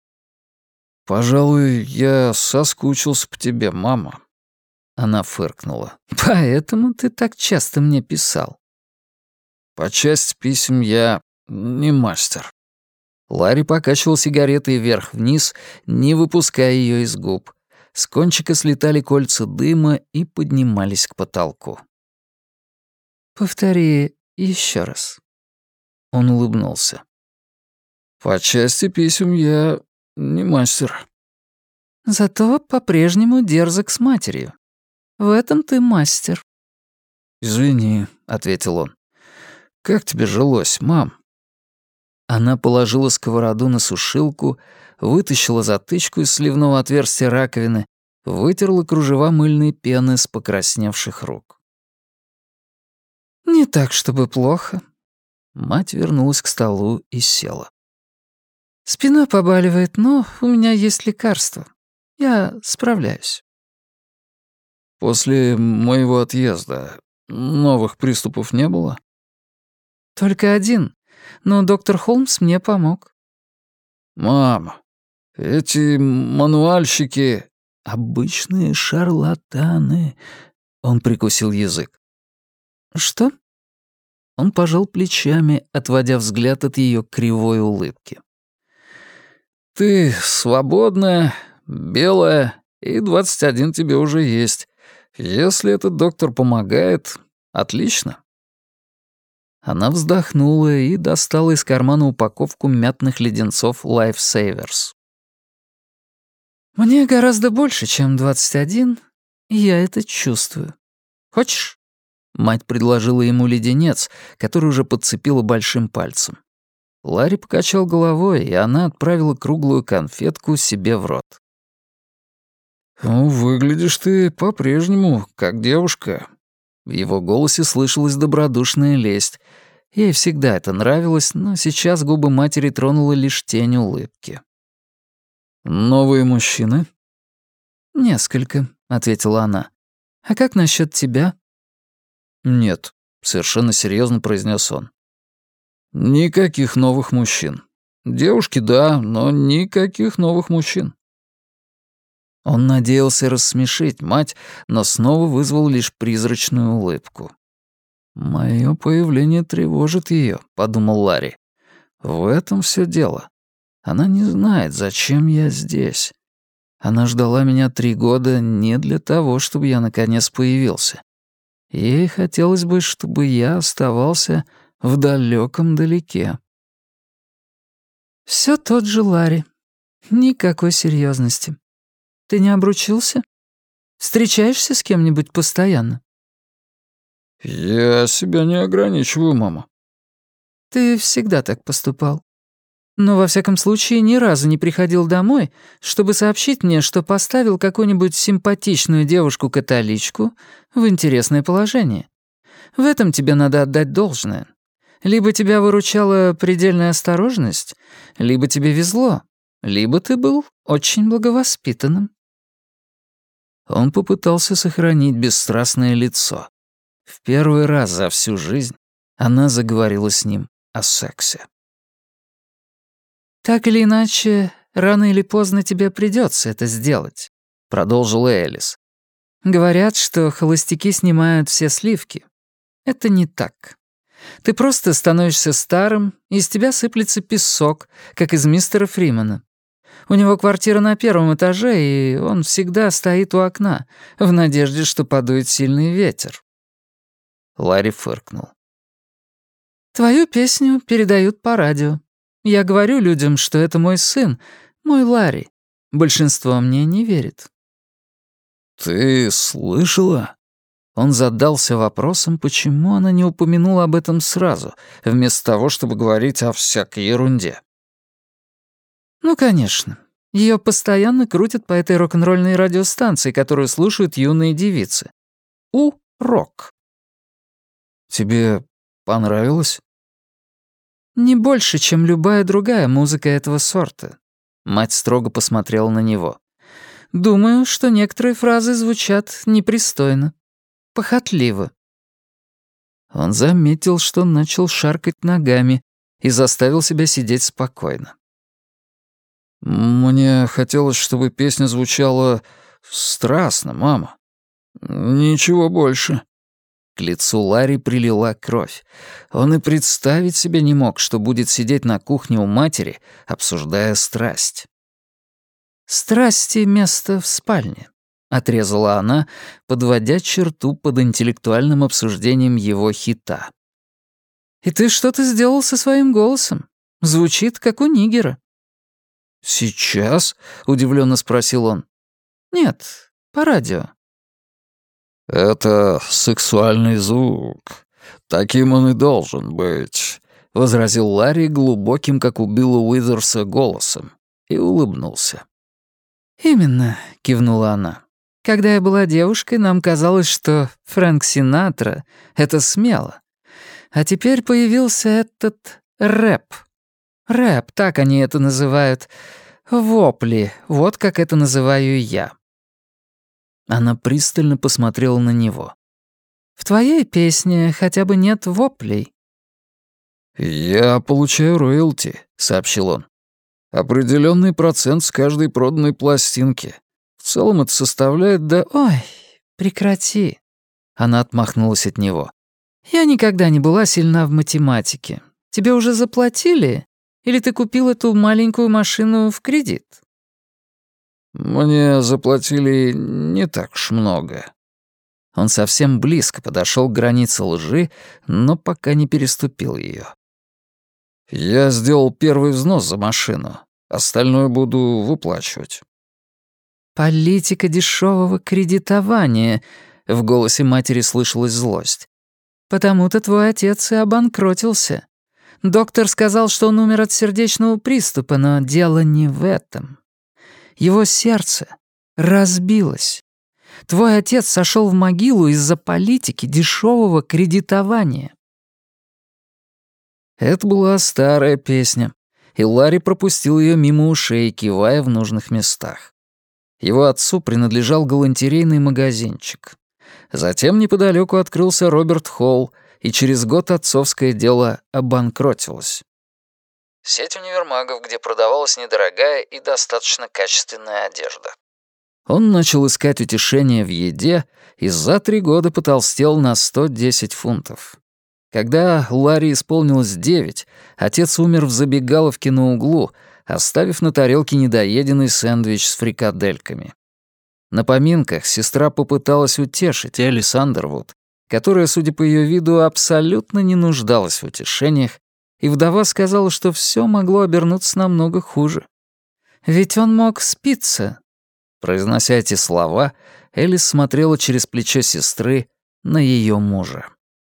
«Пожалуй, я соскучился по тебе, мама». Она фыркнула. «Поэтому ты так часто мне писал». «По части писем я не мастер». Ларри покачивал сигаретой вверх-вниз, не выпуская ее из губ. С кончика слетали кольца дыма и поднимались к потолку. «Повтори еще раз». Он улыбнулся. «По части писем я не мастер». «Зато по-прежнему дерзок с матерью. В этом ты мастер». «Извини», — ответил он. «Как тебе жилось, мам?» Она положила сковороду на сушилку, вытащила затычку из сливного отверстия раковины, вытерла кружева мыльной пены с покрасневших рук. «Не так, чтобы плохо». Мать вернулась к столу и села. «Спина побаливает, но у меня есть лекарство. Я справляюсь». «После моего отъезда новых приступов не было?» «Только один, но доктор Холмс мне помог». «Мама, эти мануальщики — обычные шарлатаны», — он прикусил язык. «Что?» Он пожал плечами, отводя взгляд от ее кривой улыбки. «Ты свободная, белая, и 21 тебе уже есть. Если этот доктор помогает, отлично». Она вздохнула и достала из кармана упаковку мятных леденцов Life Savers. «Мне гораздо больше, чем 21, и я это чувствую. Хочешь?» Мать предложила ему леденец, который уже подцепила большим пальцем. Ларри покачал головой, и она отправила круглую конфетку себе в рот. «Ну, выглядишь ты по-прежнему как девушка». В его голосе слышалась добродушная лесть. Ей всегда это нравилось, но сейчас губы матери тронула лишь тень улыбки. «Новые мужчины?» «Несколько», — ответила она. «А как насчет тебя?» «Нет», — совершенно серьезно произнес он. «Никаких новых мужчин. Девушки, да, но никаких новых мужчин». Он надеялся рассмешить мать, но снова вызвал лишь призрачную улыбку. «Моё появление тревожит её», — подумал Ларри. «В этом всё дело. Она не знает, зачем я здесь. Она ждала меня 3 года не для того, чтобы я наконец появился. Ей хотелось бы, чтобы я оставался в далёком далеке». «Всё тот же Ларри. Никакой серьёзности. Ты не обручился? Встречаешься с кем-нибудь постоянно?»
«Я себя не ограничиваю, мама».
«Ты всегда так поступал. Но, во всяком случае, ни разу не приходил домой, чтобы сообщить мне, что поставил какую-нибудь симпатичную девушку-католичку в интересное положение. В этом тебе надо отдать должное. Либо тебя выручала предельная осторожность, либо тебе везло, либо ты был очень благовоспитанным». Он попытался сохранить бесстрастное лицо. В первый раз за всю жизнь она заговорила с ним о сексе. «Так или иначе, рано или поздно тебе придется это сделать», — продолжила Элис. «Говорят, что холостяки снимают все сливки. Это не так. Ты просто становишься старым, и из тебя сыплется песок, как из мистера Фримена. У него квартира на 1-м этаже, и он всегда стоит у окна, в надежде, что подует сильный ветер». Ларри фыркнул. «Твою песню передают по радио. Я говорю людям, что это мой сын, мой Ларри. Большинство мне не верит».
«Ты слышала?» Он задался вопросом, почему она не упомянула об этом сразу, вместо того, чтобы говорить о всякой ерунде.
«Ну, конечно. Ее постоянно крутят по этой рок-н-ролльной радиостанции, которую слушают юные девицы. У-рок».
«Тебе понравилось?»
«Не больше, чем любая другая музыка этого сорта». Мать строго посмотрела на него. «Думаю, что некоторые фразы звучат непристойно, похотливо». Он заметил, что начал шаркать ногами и заставил себя сидеть спокойно.
«Мне хотелось, чтобы песня звучала страстно, мама. Ничего больше». К лицу Ларри прилила кровь. Он и представить себе не мог, что будет сидеть на кухне у матери, обсуждая страсть. «Страсти место в спальне», — отрезала она, подводя черту под интеллектуальным обсуждением его хита. «И ты что-то сделал со своим голосом. Звучит, как у нигера». «Сейчас?» — удивленно спросил он. «Нет, по радио».
«Это сексуальный звук. Таким он и должен быть»,
— возразил Ларри глубоким, как у Билла Уизерса, голосом, и улыбнулся. «Именно», — кивнула она. «Когда я была девушкой, нам казалось, что Фрэнк Синатра — это смело. А теперь появился этот рэп. Рэп, так они это называют. Вопли, вот как это называю я». Она пристально посмотрела на него. «В твоей песне хотя бы нет воплей».
«Я получаю роялти», — сообщил он. «Определенный процент с каждой проданной пластинки. В целом это составляет до...»
«Ой, прекрати». Она отмахнулась от него. «Я никогда не была сильна в математике. Тебе уже заплатили? Или ты купил эту маленькую машину в кредит?»
«Мне заплатили не так уж много».
Он совсем близко подошел к границе лжи, но пока не переступил ее.
«Я сделал первый взнос за машину. Остальное буду выплачивать».
«Политика дешевого кредитования», — в голосе матери слышалась злость. «Потому-то твой отец и обанкротился. Доктор сказал, что он умер от сердечного приступа, но дело не в этом. Его сердце разбилось. Твой отец сошел в могилу из-за политики дешевого кредитования».
Это была старая песня, и Ларри пропустил ее мимо ушей, кивая в нужных местах. Его отцу принадлежал галантерейный магазинчик. Затем неподалеку открылся Роберт Холл, и через год отцовское дело обанкротилось. Сеть универмагов, где продавалась недорогая и достаточно качественная одежда. Он начал искать утешение в еде и за 3 года потолстел на 110 фунтов. Когда Ларри исполнилось 9, отец умер в забегаловке на углу, оставив на тарелке недоеденный сэндвич с фрикадельками. На поминках сестра попыталась утешить Элис Андервуд, которая, судя по ее виду, абсолютно не нуждалась в утешениях, и вдова сказала, что все могло обернуться намного хуже.
«Ведь он мог спиться».
Произнося эти слова, Элис смотрела через плечо сестры на ее мужа.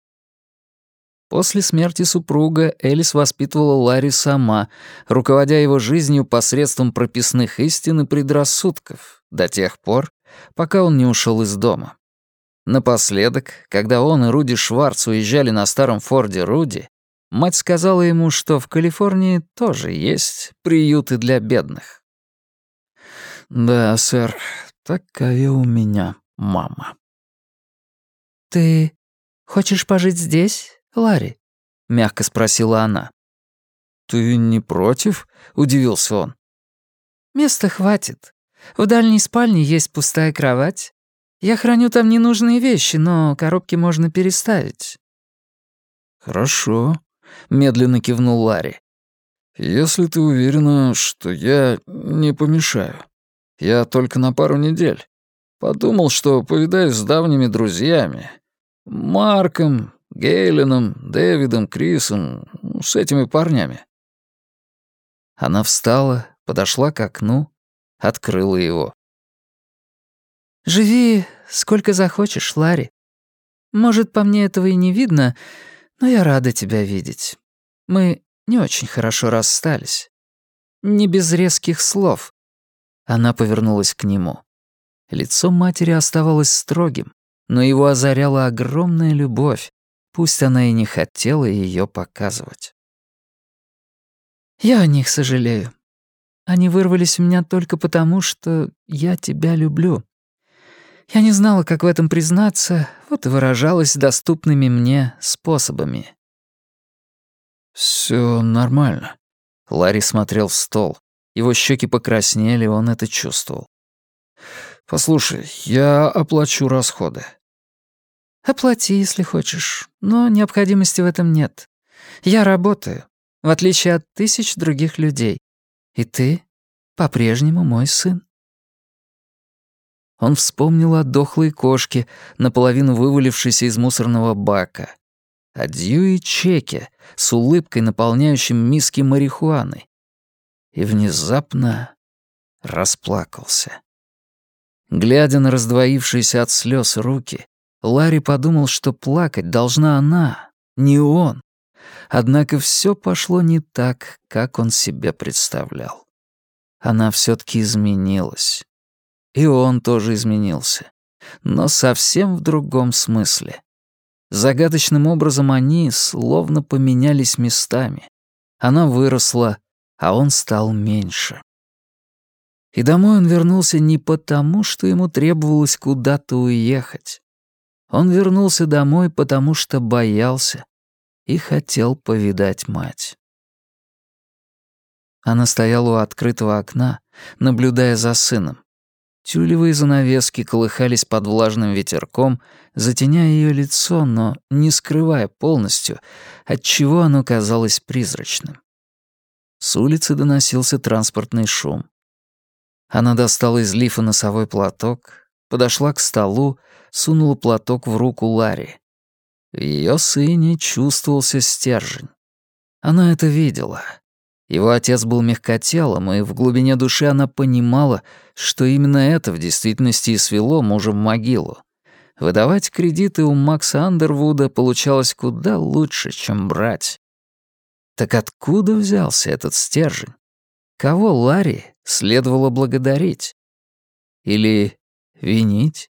После смерти супруга Элис воспитывала Ларри сама, руководя его жизнью посредством прописных истин и предрассудков, до тех пор, пока он не ушел из дома. Напоследок, когда он и Руди Шварц уезжали на старом Форде Руди, мать сказала ему, что в Калифорнии тоже есть приюты для бедных. «Да, сэр, такая у меня мама».
«Ты хочешь пожить здесь, Ларри?» — мягко спросила она.
«Ты не против?» — удивился он.
«Места хватит. В дальней спальне есть пустая кровать. Я храню там ненужные вещи, но коробки можно переставить».
«Хорошо», — медленно кивнул Ларри.
«Если ты уверена, что я не помешаю. Я только на пару недель. Подумал, что повидаюсь с давними друзьями. Марком, Гейленом, Дэвидом, Крисом, с этими парнями».
Она встала, подошла к окну, открыла его.
«Живи сколько захочешь, Ларри. Может, по мне этого и не видно, но я рада тебя видеть. Мы не очень хорошо расстались. Не без резких слов».
Она повернулась к нему. Лицо матери оставалось строгим, но его озаряла огромная любовь, пусть она и не хотела ее показывать.
«Я о них сожалею. Они вырвались у меня только потому, что я тебя люблю. Я не знала, как в этом признаться, вот и выражалась доступными мне способами».
«Всё нормально».
Ларри смотрел в стол. Его щеки покраснели, он это чувствовал.
«Послушай, я оплачу расходы».
«Оплати, если хочешь, но необходимости в этом нет. Я работаю, в отличие от тысяч других людей. И ты по-прежнему мой сын».
Он вспомнил о дохлой кошке, наполовину вывалившейся из мусорного бака, о Дьюи Чеке с улыбкой, наполняющим миски марихуаны. И внезапно расплакался. Глядя на раздвоившиеся от слез руки, Ларри подумал, что плакать должна она, не он. Однако все пошло не так, как он себе представлял. Она все-таки изменилась. И он тоже изменился. Но совсем в другом смысле. Загадочным образом они словно поменялись местами. Она выросла, а он стал меньше. И домой он вернулся не потому, что ему требовалось куда-то уехать. Он вернулся домой, потому что боялся и хотел повидать мать. Она стояла у открытого окна, наблюдая за сыном. Тюлевые занавески колыхались под влажным ветерком, затеняя ее лицо, но не скрывая полностью, отчего оно казалось призрачным. С улицы доносился транспортный шум. Она достала из лифа носовой платок, подошла к столу, сунула платок в руку Ларри. В ее сыне чувствовался стержень. Она это видела. Его отец был мягкотелым, и в глубине души она понимала, что именно это в действительности и свело мужа в могилу. Выдавать кредиты у Макса Андервуда получалось куда лучше, чем брать. Так откуда взялся этот стержень? Кого Ларри следовало благодарить? Или винить?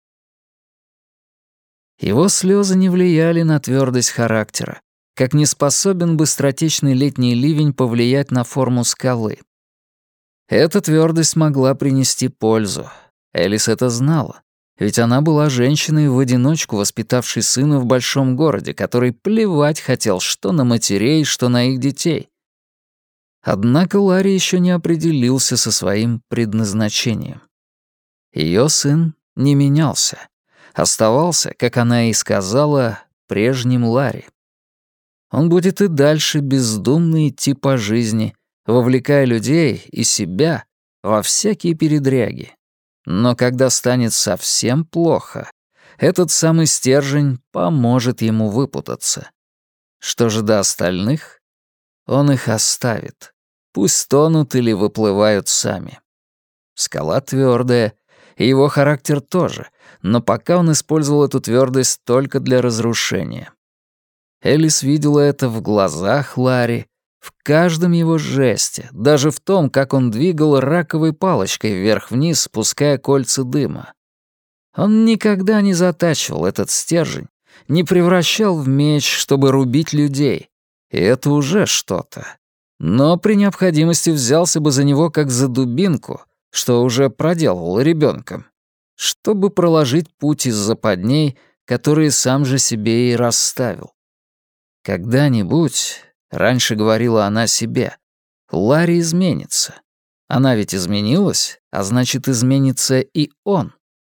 Его слезы не влияли на твердость характера, как не способен быстротечный летний ливень повлиять на форму скалы. Эта твердость могла принести пользу. Элис это знала, ведь она была женщиной в одиночку, воспитавшей сына в большом городе, который плевать хотел что на матерей, что на их детей. Однако Ларри еще не определился со своим предназначением. Ее сын не менялся, оставался, как она и сказала, прежним Ларри. Он будет и дальше бездумно идти по жизни, вовлекая людей и себя во всякие передряги. Но когда станет совсем плохо, этот самый стержень поможет ему выпутаться. Что же до остальных? Он их оставит. Пусть тонут или выплывают сами. Скала твердая, и его характер тоже, но пока он использовал эту твердость только для разрушения. Элис видела это в глазах Ларри, в каждом его жесте, даже в том, как он двигал раковой палочкой вверх-вниз, спуская кольца дыма. Он никогда не затачивал этот стержень, не превращал в меч, чтобы рубить людей. И это уже что-то. Но при необходимости взялся бы за него как за дубинку, что уже проделывал ребенком, чтобы проложить путь из западней, которые сам же себе и расставил. Когда-нибудь, раньше говорила она себе, Ларри изменится. Она ведь изменилась, а значит, изменится и он.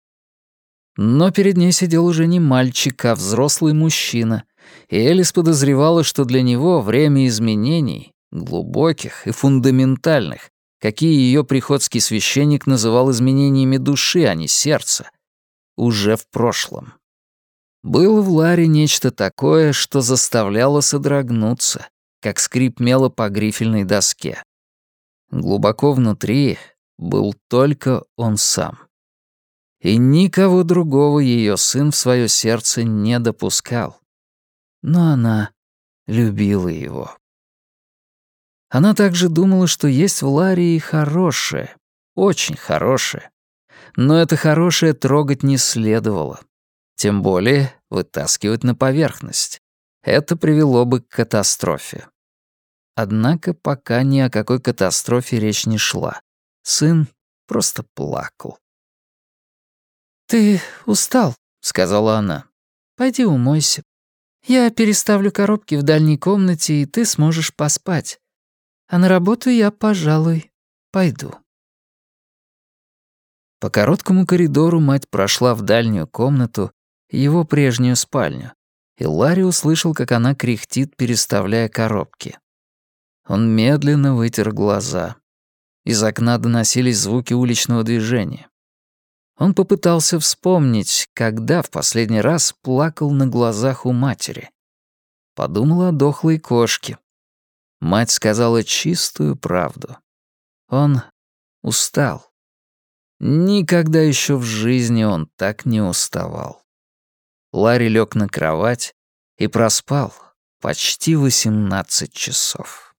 Но перед ней сидел уже не мальчик, а взрослый мужчина, и Элис подозревала, что для него время изменений, глубоких и фундаментальных, какие ее приходский священник называл изменениями души, а не сердца, уже в прошлом. Было в Ларри нечто такое, что заставляло содрогнуться, как скрип мела по грифельной доске. Глубоко внутри был только он сам. И никого другого ее сын в свое сердце не допускал. Но она любила его. Она также думала, что есть в Ларри и хорошее, очень хорошее. Но это хорошее трогать не следовало. Тем более вытаскивать на поверхность. Это привело бы к катастрофе. Однако пока ни о какой катастрофе речь не шла. Сын просто плакал.
«Ты устал», — сказала она. «Пойди умойся. Я переставлю коробки в дальней комнате, и ты сможешь поспать. А на работу я, пожалуй, пойду».
По короткому коридору мать прошла в дальнюю комнату, его прежнюю спальню, и Ларри услышал, как она кряхтит, переставляя коробки. Он медленно вытер глаза. Из окна доносились звуки уличного движения. Он попытался вспомнить, когда в последний раз плакал на глазах у матери. Подумал о дохлой кошке. Мать сказала чистую правду. Он устал. Никогда еще в жизни он так не уставал. Ларри лег на кровать и проспал почти 18 часов.